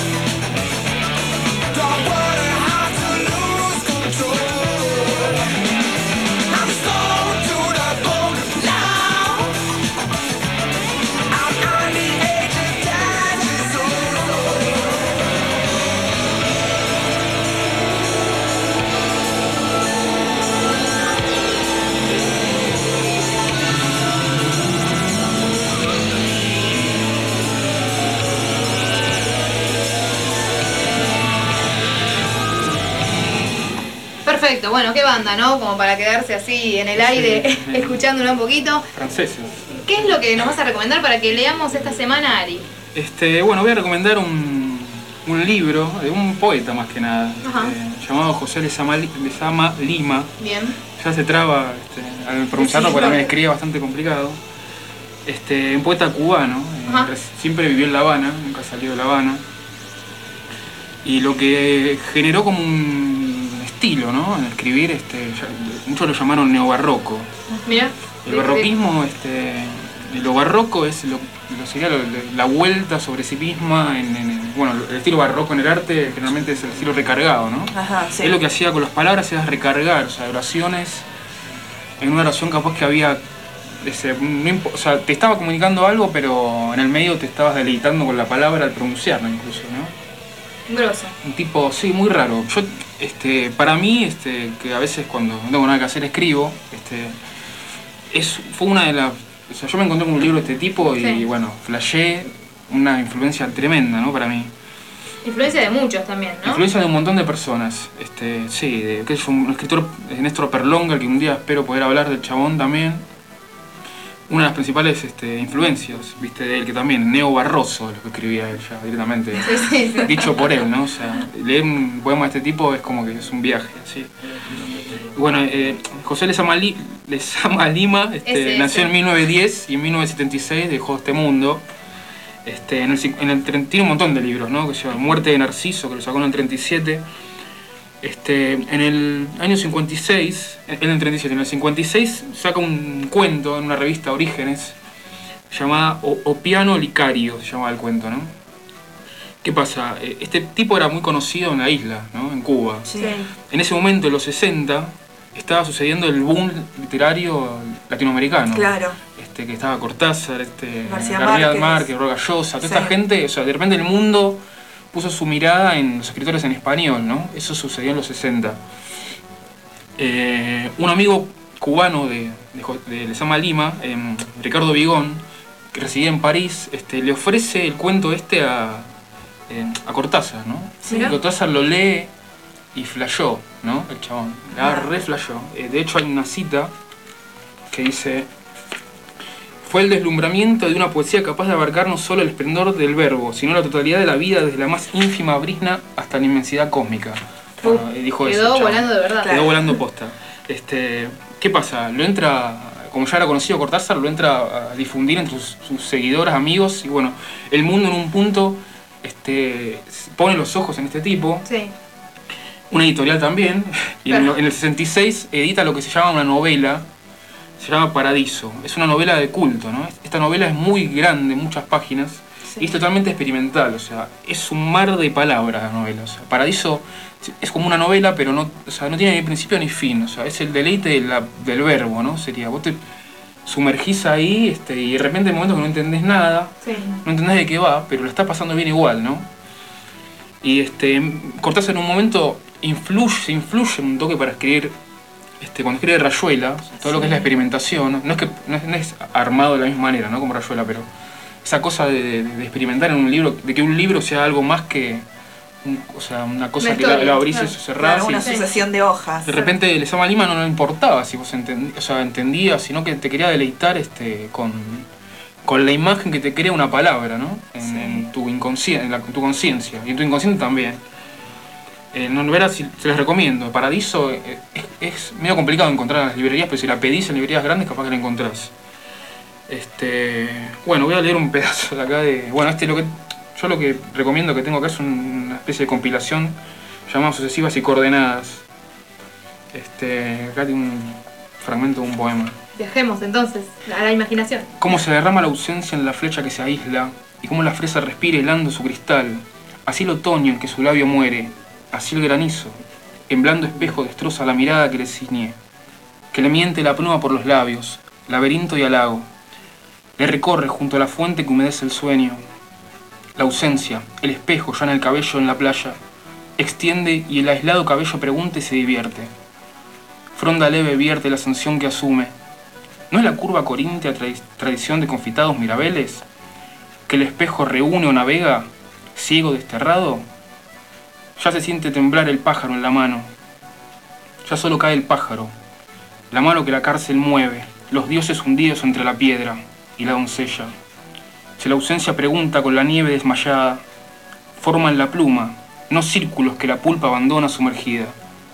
Don't wanna have to lose control. I'm soul to the bone now. I'm on the edge of danger zone. Perfecto, bueno, qué banda, ¿no? Como para quedarse así en el aire, escuchándola un poquito. Franceses. ¿Qué es lo que nos vas a recomendar para que leamos esta semana, Ari? Bueno, voy a recomendar un libro de un poeta más que nada, Ajá. llamado José Lezama Lima. Bien. Ya se traba al pronunciarlo, Sí, porque también claro. escribe bastante complicado. Un poeta cubano, Ajá. siempre vivió en La Habana, nunca salió de La Habana. Y lo que generó como un estilo, ¿no? En escribir, muchos lo llamaron neobarroco. Mira. El barroquismo, lo barroco es sería la vuelta sobre sí misma bueno, el estilo barroco en el arte generalmente es el estilo recargado, ¿no? Ajá, sí. Es lo que hacía con las palabras, era recargar, o sea, oraciones, en una oración capaz que había, o sea, te estaba comunicando algo, pero en el medio te estabas deleitando con la palabra al pronunciarla incluso, ¿no? Grosso. Un tipo, sí, muy raro. Yo, para mí, que a veces cuando no tengo nada que hacer escribo, fue una de las... O sea, yo me encontré con un libro de este tipo y, Sí. bueno, flashé una influencia tremenda, ¿no? Para mí. Influencia de muchos también, ¿no? Influencia de un montón de personas. Sí, que es un escritor, Néstor Perlonga, que un día espero poder hablar del chabón también. Una de las principales influencias, viste, de él, que también, neobarroso, lo que escribía él ya directamente, Sí. dicho por él, ¿no? O sea, leer un poema de este tipo es como que es un viaje, así. Bueno, José Lezama Lima nació en 1910 y en 1976 dejó este mundo. Tiene un montón de libros, ¿no? Que se llama Muerte de Narciso, que lo sacó en el 37. En el año 56, en el 37, en el 56 saca un cuento en una revista Orígenes llamada O Piano Licario, se llamaba el cuento, ¿no? ¿Qué pasa? Este tipo era muy conocido en la isla, ¿no? En Cuba. Sí. En ese momento, en los 60, estaba sucediendo el boom literario latinoamericano. Claro. Que estaba Cortázar, García Márquez, Vargas Llosa, toda esta gente, o sea, de repente el mundo puso su mirada en los escritores en español, ¿no? Eso sucedió en los 60. Un amigo cubano de Lezama Lima, Ricardo Vigón, que residía en París, le ofrece el cuento a Cortázar, ¿no? ¿Sí? Y Cortázar lo lee y flashó, ¿no? El chabón, la re flashó. De hecho hay una cita que dice: fue el deslumbramiento de una poesía capaz de abarcar no solo el esplendor del verbo, sino la totalidad de la vida desde la más ínfima brisna hasta la inmensidad cósmica. Bueno, dijo quedó eso, volando de verdad. Quedó volando posta. ¿Qué pasa? Lo entra, como ya era conocido Cortázar, lo entra a difundir entre sus seguidores, amigos, y bueno, el mundo en un punto pone los ojos en este tipo. Sí. Una editorial también, y en el 66 edita lo que se llama una novela. Se llama Paradiso. Es una novela de culto, ¿no? Esta novela es muy grande, muchas páginas, sí, y es totalmente experimental, o sea, es un mar de palabras la novela. O sea, Paradiso es como una novela, pero no, o sea, no tiene ni principio ni fin, o sea, es el deleite del verbo, ¿no? Sería, vos te sumergís ahí y de repente en momentos que no entendés nada, sí, no entendés de qué va, pero lo estás pasando bien igual, ¿no? Y Cortázar en un momento se influye un toque para escribir. Cuando escribe Rayuela, todo lo que es la experimentación, no es armado de la misma manera, ¿no? Como Rayuela, pero esa cosa de experimentar en un libro, de que un libro sea algo más que una cosa que la abrís y cerrás. Una sucesión de hojas. De repente Lezama Lima no le importaba si vos entendías, sino que te quería deleitar con la imagen que te crea una palabra, ¿no? En tu inconsciencia, en tu conciencia, y en tu inconsciente también. Novela se les recomiendo. Paradiso es medio complicado encontrar en las librerías, pero si la pedís en librerías grandes capaz que la encontrás. Bueno, voy a leer un pedazo de acá de... Bueno, yo lo que recomiendo que tengo acá es una especie de compilación llamada Sucesivas y Coordenadas. Acá tiene un fragmento de un poema. Viajemos entonces a la imaginación. Cómo se derrama la ausencia en la flecha que se aísla, y cómo la fresa respira helando su cristal. Así el otoño en que su labio muere. Así el granizo, en blando espejo destroza la mirada que le ciñe, que le miente la pluma por los labios, laberinto y halago. Le recorre junto a la fuente que humedece el sueño. La ausencia, el espejo ya en el cabello en la playa, extiende y el aislado cabello pregunta y se divierte. Fronda leve vierte la sanción que asume. ¿No es la curva coríntea tradición de confitados mirabeles? ¿Que el espejo reúne o navega, ciego desterrado? Ya se siente temblar el pájaro en la mano. Ya solo cae el pájaro, la mano que la cárcel mueve, los dioses hundidos entre la piedra y la doncella. Si la ausencia pregunta con la nieve desmayada, forman la pluma, no círculos que la pulpa abandona sumergida.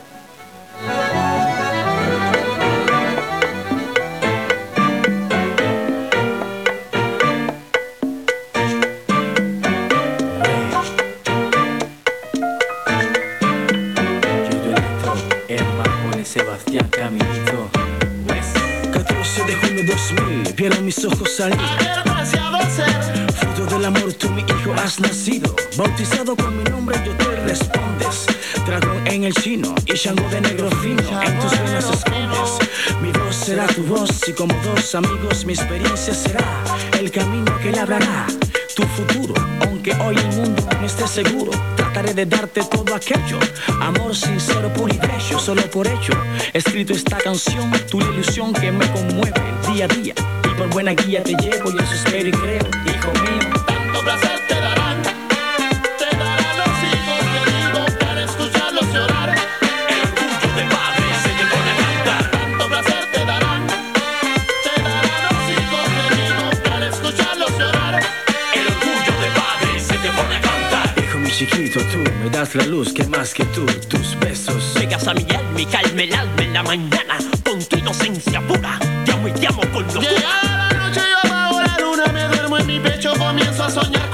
Sebastián Caminito. 14 de junio 2000, vieron mis ojos salir. Fruto del amor, tú mi hijo has nacido. Bautizado con mi nombre, yo te respondes. Dragón en el chino y Shango de negro fino. En tus venas escondes. Mi voz será tu voz y como dos amigos mi experiencia será el camino que labrará tu futuro. Aunque hoy el mundo no esté seguro, trataré de darte todo aquello. Amor sincero, puro y bello, solo por ello escrito esta canción. Tu ilusión que me conmueve día a día, y por buena guía te llevo y eso espero y creo, hijo mío. Tanto placer te darán los hijos queridos para escucharlos llorar. El orgullo de padre se te pone a cantar. Tanto placer te darán los hijos queridos para escucharlos llorar. El orgullo de padre se te pone a cantar. Hijo mi chiquito, tú me das la luz que más que tú, tus besos llegas a mi alma y calma el alma en la mañana con tu inocencia pura. Te amo y te amo con locura. Llega la noche, yo apago la luna, me duermo en mi pecho, comienzo a soñar.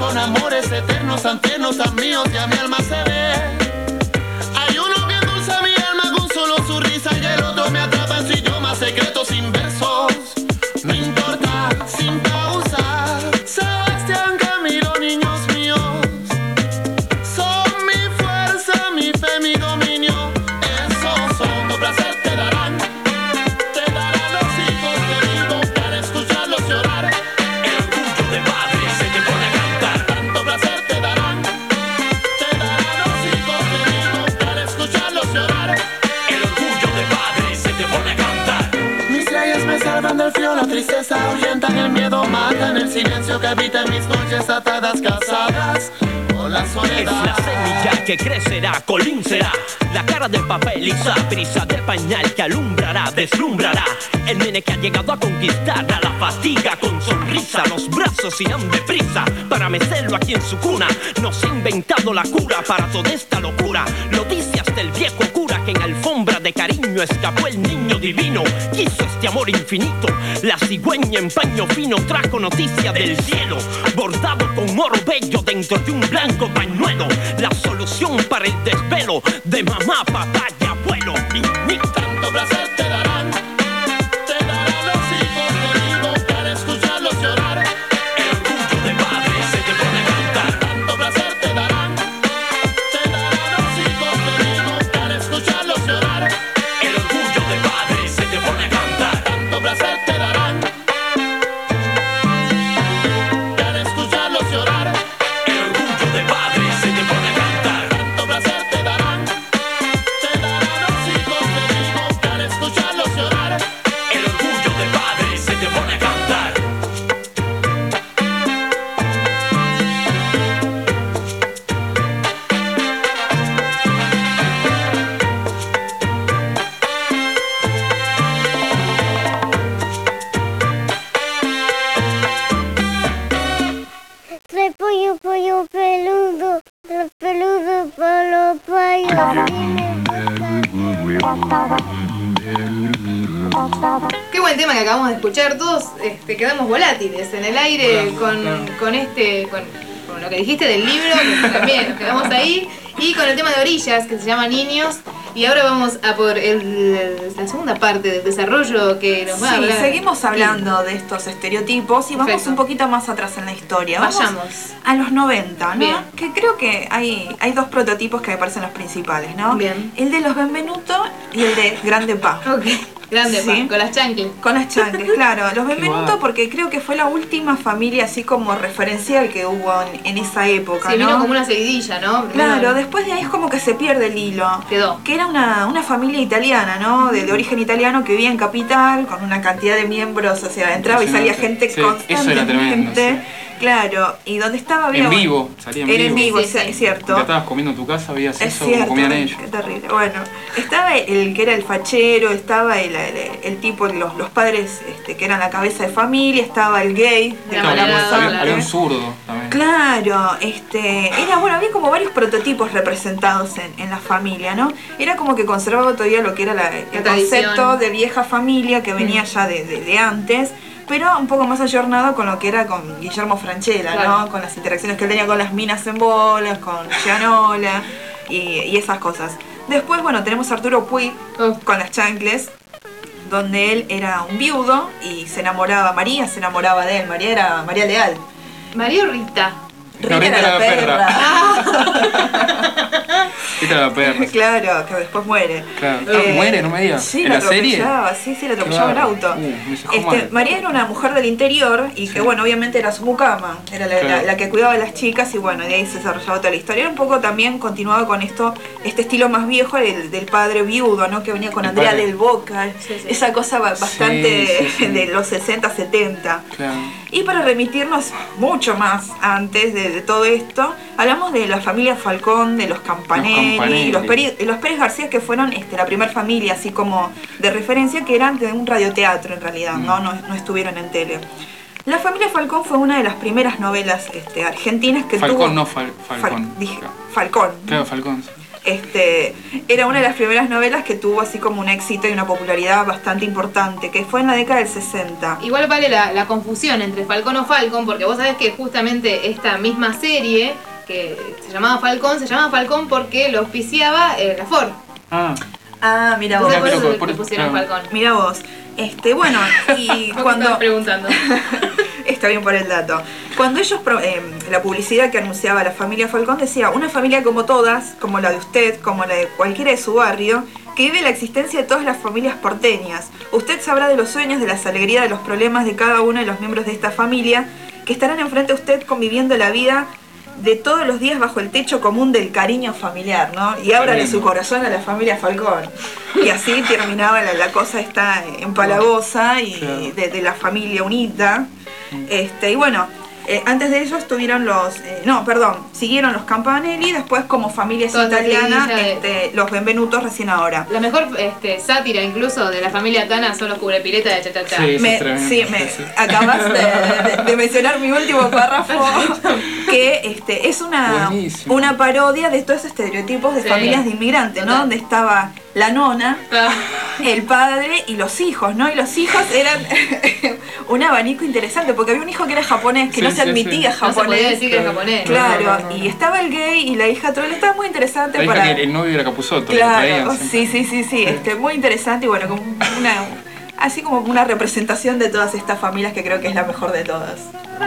con amores eternos, antenos a míos y a mi alma se ve. Hay uno bien dulce a mi alma con solo su risa y el otro me atrapa en su idioma secreto sin versos. No importa, sin pausa. Sebastián, Camilo, niños míos, son mi fuerza, mi fe, mi dominio. Esos son tu placer te darán los hijos queridos para escucharlos llorar. El orgullo de padre se te pone a cantar. Tanto placer te darán los hijos queridos para escucharlos llorar. El orgullo de padre se te pone a cantar. Mis leyes me salvan del frío, la tristeza ahuyentan el miedo, matan el silencio que habita en mis noches atadas, casadas por la soledad. Es la semilla que crecerá, colín será. La cara del papel y esa brisa del pañal que alumbrará, deslumbrará. El nene que ha llegado a conquistar a la fatiga con sonrisa. Los brazos irán deprisa para mecerlo aquí en su cuna. Nos ha inventado la cura para toda esta locura. Lo dice hasta el viejo cura que en alfombra de cariño escapó el niño divino. Quiso este amor infinito. La cigüeña en paño fino trajo noticia del cielo, bordado con oro bello dentro de un blanco pañuelo. La solución para el desvelo de mamá, papá y abuelo. Tanto placer te darán los hijos queridos para escucharlos llorar. El orgullo de padre se te pone a cantar. Tanto placer te darán los hijos queridos para escucharlos llorar. El orgullo de padre se te pone a cantar. Tanto placer te darán para escucharlos llorar. El orgullo de padre se te pone a cantar. Tanto placer te darán los hijos queridos para escucharlos llorar. El orgullo de padre se te pone a cantar. Soy pollo, pollo peludo, los peludos por los pollos. Qué buen tema que acabamos de escuchar. Todos quedamos volátiles en el aire con lo que dijiste del libro, que también nos quedamos ahí. Y con el tema de Orillas, que se llama Niños. Y ahora vamos a por la segunda parte del desarrollo que nos va a hablar. Seguimos hablando de estos estereotipos y vamos Perfecto. un poquito más atrás en la historia. Vayamos a los 90, ¿no? Bien. Que creo que hay dos prototipos que me parecen los principales, ¿no? Bien. El de los Benvenuto y el de Grande Pa. Ok. Grande Sí. Pa, con las chanclas. Con las chanclas, claro. Los Benvenuto porque creo que fue la última familia así como referencial que hubo en esa época, Sí, ¿no? vino como una seguidilla, ¿no? Claro, después de ahí es como que se pierde el hilo. Quedó. Que era una familia italiana, ¿no? De origen italiano que vivía en Capital, con una cantidad de miembros, o sea, entraba y salía gente Sí, constantemente. eso era tremendo, sí. Claro, y donde estaba había... En vivo, salía en Era vivo. en vivo, Sí, es sí. cierto. Ya estabas comiendo en tu casa, veías Es eso, cierto, como comían ellos. qué terrible. Bueno, estaba el que era el fachero, estaba el tipo, los padres que eran la cabeza de familia, estaba el gay de Era mala malado, sangre. Había un zurdo también. Claro, había como varios prototipos representados en la familia, ¿no? Era como que conservaba todavía lo que era el tradición. concepto de vieja familia que venía ya de antes, pero un poco más ayornado con lo que era con Guillermo Francella, Claro. ¿no? Con las interacciones que él tenía con las minas en bolas, con Gianola y esas cosas. Después, bueno, tenemos a Arturo Puig con las chancles, donde él era un viudo y María se enamoraba de él, María era María Leal. María o Rita. Rita era la perra. Rita era la perra. Claro, que después muere. Claro. ¿Muere? No me digas. Sí, ¿En la la serie? atropellaba, sí, le atropellaba el auto. Me dejó mal. María era una mujer del interior y que, bueno, obviamente era su mucama, era la que cuidaba a las chicas y, bueno, de ahí se desarrollaba toda la historia. Era un poco también continuado con este estilo más viejo del padre viudo, ¿no? Que venía con Andrea del Boca, esa cosa bastante de los 60, 70. Claro. Y para remitirnos mucho más antes de todo esto, hablamos de la familia Falcón, de los Campanelli, y los Pérez García, que fueron la primera familia así como de referencia, que eran de un radioteatro en realidad, no estuvieron en tele. La familia Falcón fue una de las primeras novelas argentinas que Falcón, tuvo... no Falcón. Dije Falcón. Claro, Falcón. Sí. era una de las primeras novelas que tuvo así como un éxito y una popularidad bastante importante, que fue en la década del 60. Igual vale la confusión entre Falcón o Falcon, porque vos sabés que justamente esta misma serie, que se llamaba Falcón porque lo auspiciaba la Ford. Mira vos. Entonces por eso le pusieron Falcón. Mira vos. Bueno, y cuando... Estaba preguntando. Está bien por el dato. Cuando ellos, la publicidad que anunciaba la familia Falcón decía, una familia como todas, como la de usted, como la de cualquiera de su barrio, que vive la existencia de todas las familias porteñas. Usted sabrá de los sueños, de las alegrías, de los problemas de cada uno de los miembros de esta familia, que estarán enfrente a usted conviviendo la vida de todos los días bajo el techo común del cariño familiar, ¿no? Y ábrale su corazón a la familia Falcón. Y así terminaba la cosa esta empalagosa y de la familia unida. Y bueno, antes de ellos tuvieron siguieron los Campanelli, después como familias italianas, los Benvenutos recién ahora. La mejor sátira incluso de la familia Tana son los cubrepileta de Cha-Cha-Cha. Acabas de mencionar mi último párrafo, que es una parodia de todos esos estereotipos de familias de inmigrantes, ¿no? Donde estaba la nona, el padre y los hijos, ¿no? Y los hijos eran un abanico interesante, porque había un hijo que era japonés, que no se admitía japonés. No se podía decir que era japonés. Claro, y estaba el gay y la hija troll, estaba muy interesante. Que el novio era Capusotto. Claro, sí, muy interesante y bueno, como así como una representación de todas estas familias que creo que es la mejor de todas.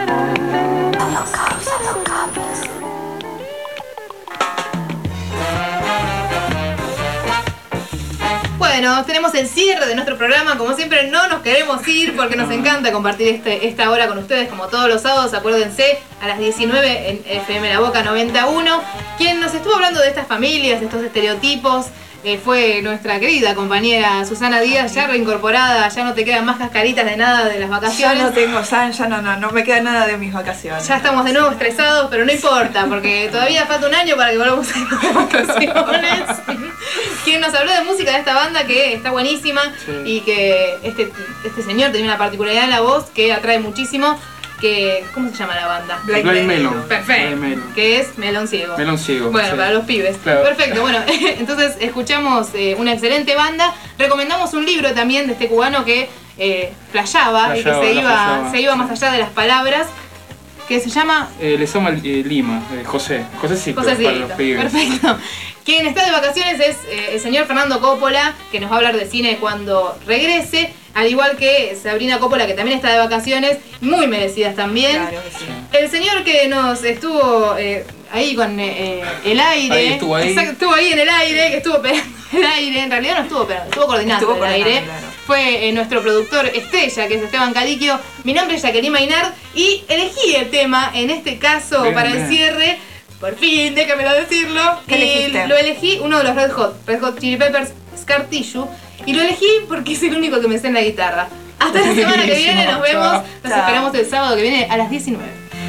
Bueno, tenemos el cierre de nuestro programa. Como siempre, no nos queremos ir porque nos encanta compartir esta hora con ustedes, como todos los sábados. Acuérdense, a las 19 en FM La Boca 91. Quien nos estuvo hablando de estas familias, de estos estereotipos, fue nuestra querida compañera Susana Díaz, ya reincorporada. Ya no te quedan más cascaritas de nada de las vacaciones. Ya no tengo, no me queda nada de mis vacaciones. Ya estamos de nuevo estresados, pero no importa, porque todavía falta un año para que volvamos a ir de vacaciones. Quien nos habló de música de esta banda que está buenísima y que este señor tiene una particularidad en la voz que atrae muchísimo. ¿Cómo se llama la banda? Blind Melon. Perfecto. Blind Melon. Que es Melón Ciego. Melón Ciego. Bueno, para los pibes. Claro. Perfecto. Bueno, entonces escuchamos una excelente banda. Recomendamos un libro también de este cubano que flasheaba y que se iba más allá de las palabras, que se llama... Les ama Lima, José Ciclo, para los pibes. Perfecto. Quien está de vacaciones es el señor Fernando Coppola, que nos va a hablar de cine cuando regrese, al igual que Sabrina Coppola, que también está de vacaciones, muy merecidas también. Claro que sí. El señor que nos estuvo ahí con el aire, estuvo ahí en el aire, que estuvo pegando el aire, en realidad no estuvo pegando, estuvo coordinando el aire. Claro. Fue nuestro productor estrella, que es Esteban Cadiquio. Mi nombre es Jacqueline Maynard y elegí el tema, en este caso, para el cierre. Por fin, déjamelo decirlo. Lo elegí, uno de los Red Hot Chili Peppers, Scar Tissue. Y lo elegí porque es el único que me sé en la guitarra. Hasta la semana que viene, nos vemos. Nos esperamos el sábado que viene a las 19.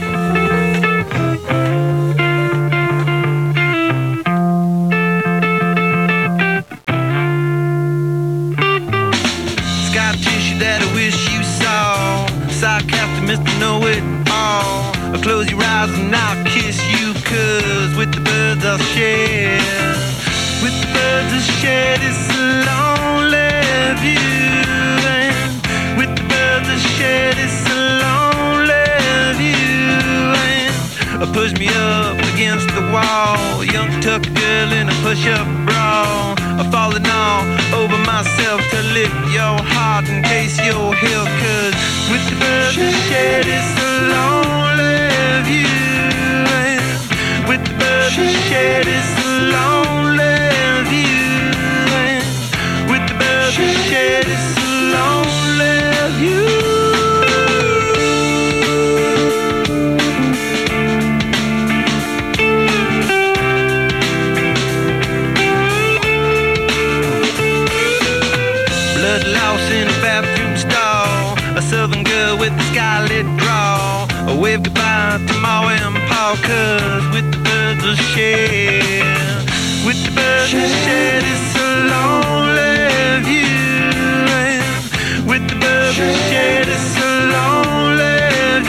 Scar tissue that I wish you saw. Sarcastic Mr. Know-It-All. Close your eyes and I'll kiss you, 'cause with the birds I'll share. With the birds I'll share this lonely view. And with the birds I'll share this lonely view. And push me up against the wall. Young tuck girl in a push-up bra. Falling all over myself to lift your heart and taste your hill. 'Cause with the birds I'll share this lonely view. And with the birds I'll share this lonely view. And with the birds I'll share this lonely view. Blood loss in a bathroom stall. A southern girl with a scarlet draw. A wave goodbye to Ma and Pa, 'cause with the birds I'll share. With the birds I'll share this lonely view. And with the birds I'll share this lonely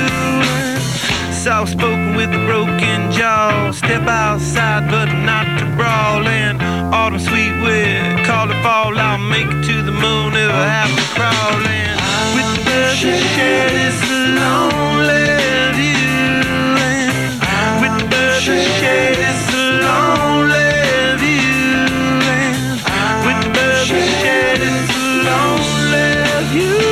view. Soft spoken with a broken jaw. Step outside but not to brawling. Autumn sweet wind, call it fall. I'll make it to the moon if I have to crawl in. With the birds that shed, it's a lonely view. And with the birds that shed, it's a lonely view. And with the birds that shed, it's a lonely view.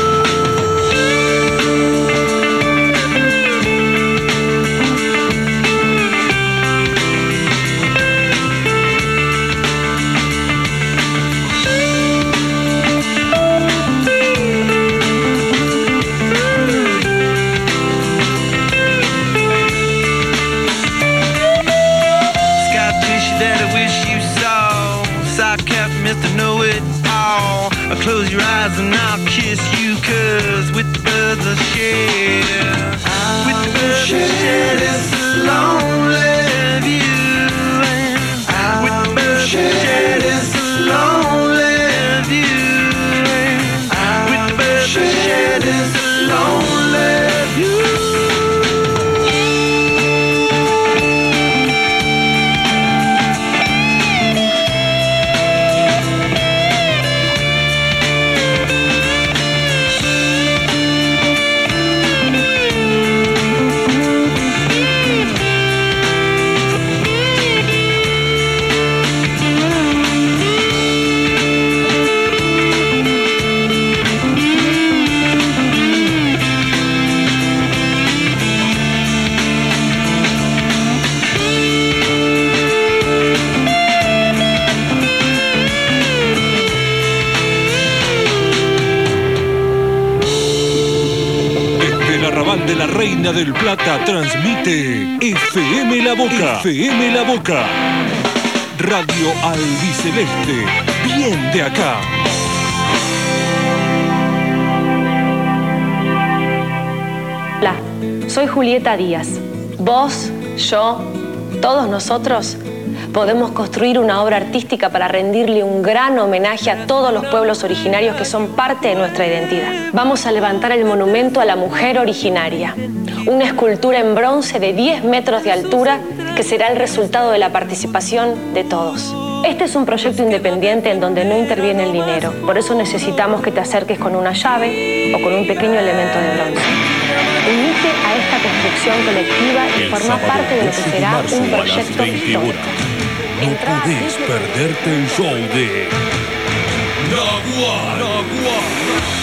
Mr. Know-It-All, close your eyes and I'll kiss you, 'cause with the birds of shed, with the birds of shed, it's a lonely view. And with the birds of shed, it's a lonely view. And with the birds of shed, it's a lonely view. De la Reina del Plata transmite FM La Boca. FM La Boca. Radio Albiceleste. Bien de acá. Hola, soy Julieta Díaz. Vos, yo, todos nosotros podemos construir una obra artística para rendirle un gran homenaje a todos los pueblos originarios que son parte de nuestra identidad. Vamos a levantar el monumento a la mujer originaria, una escultura en bronce de 10 metros de altura que será el resultado de la participación de todos. Este es un proyecto independiente en donde no interviene el dinero, por eso necesitamos que te acerques con una llave o con un pequeño elemento de bronce. Unite a esta construcción colectiva y forma parte de lo que será un proyecto histórico. No podés perderte el show de Nagual.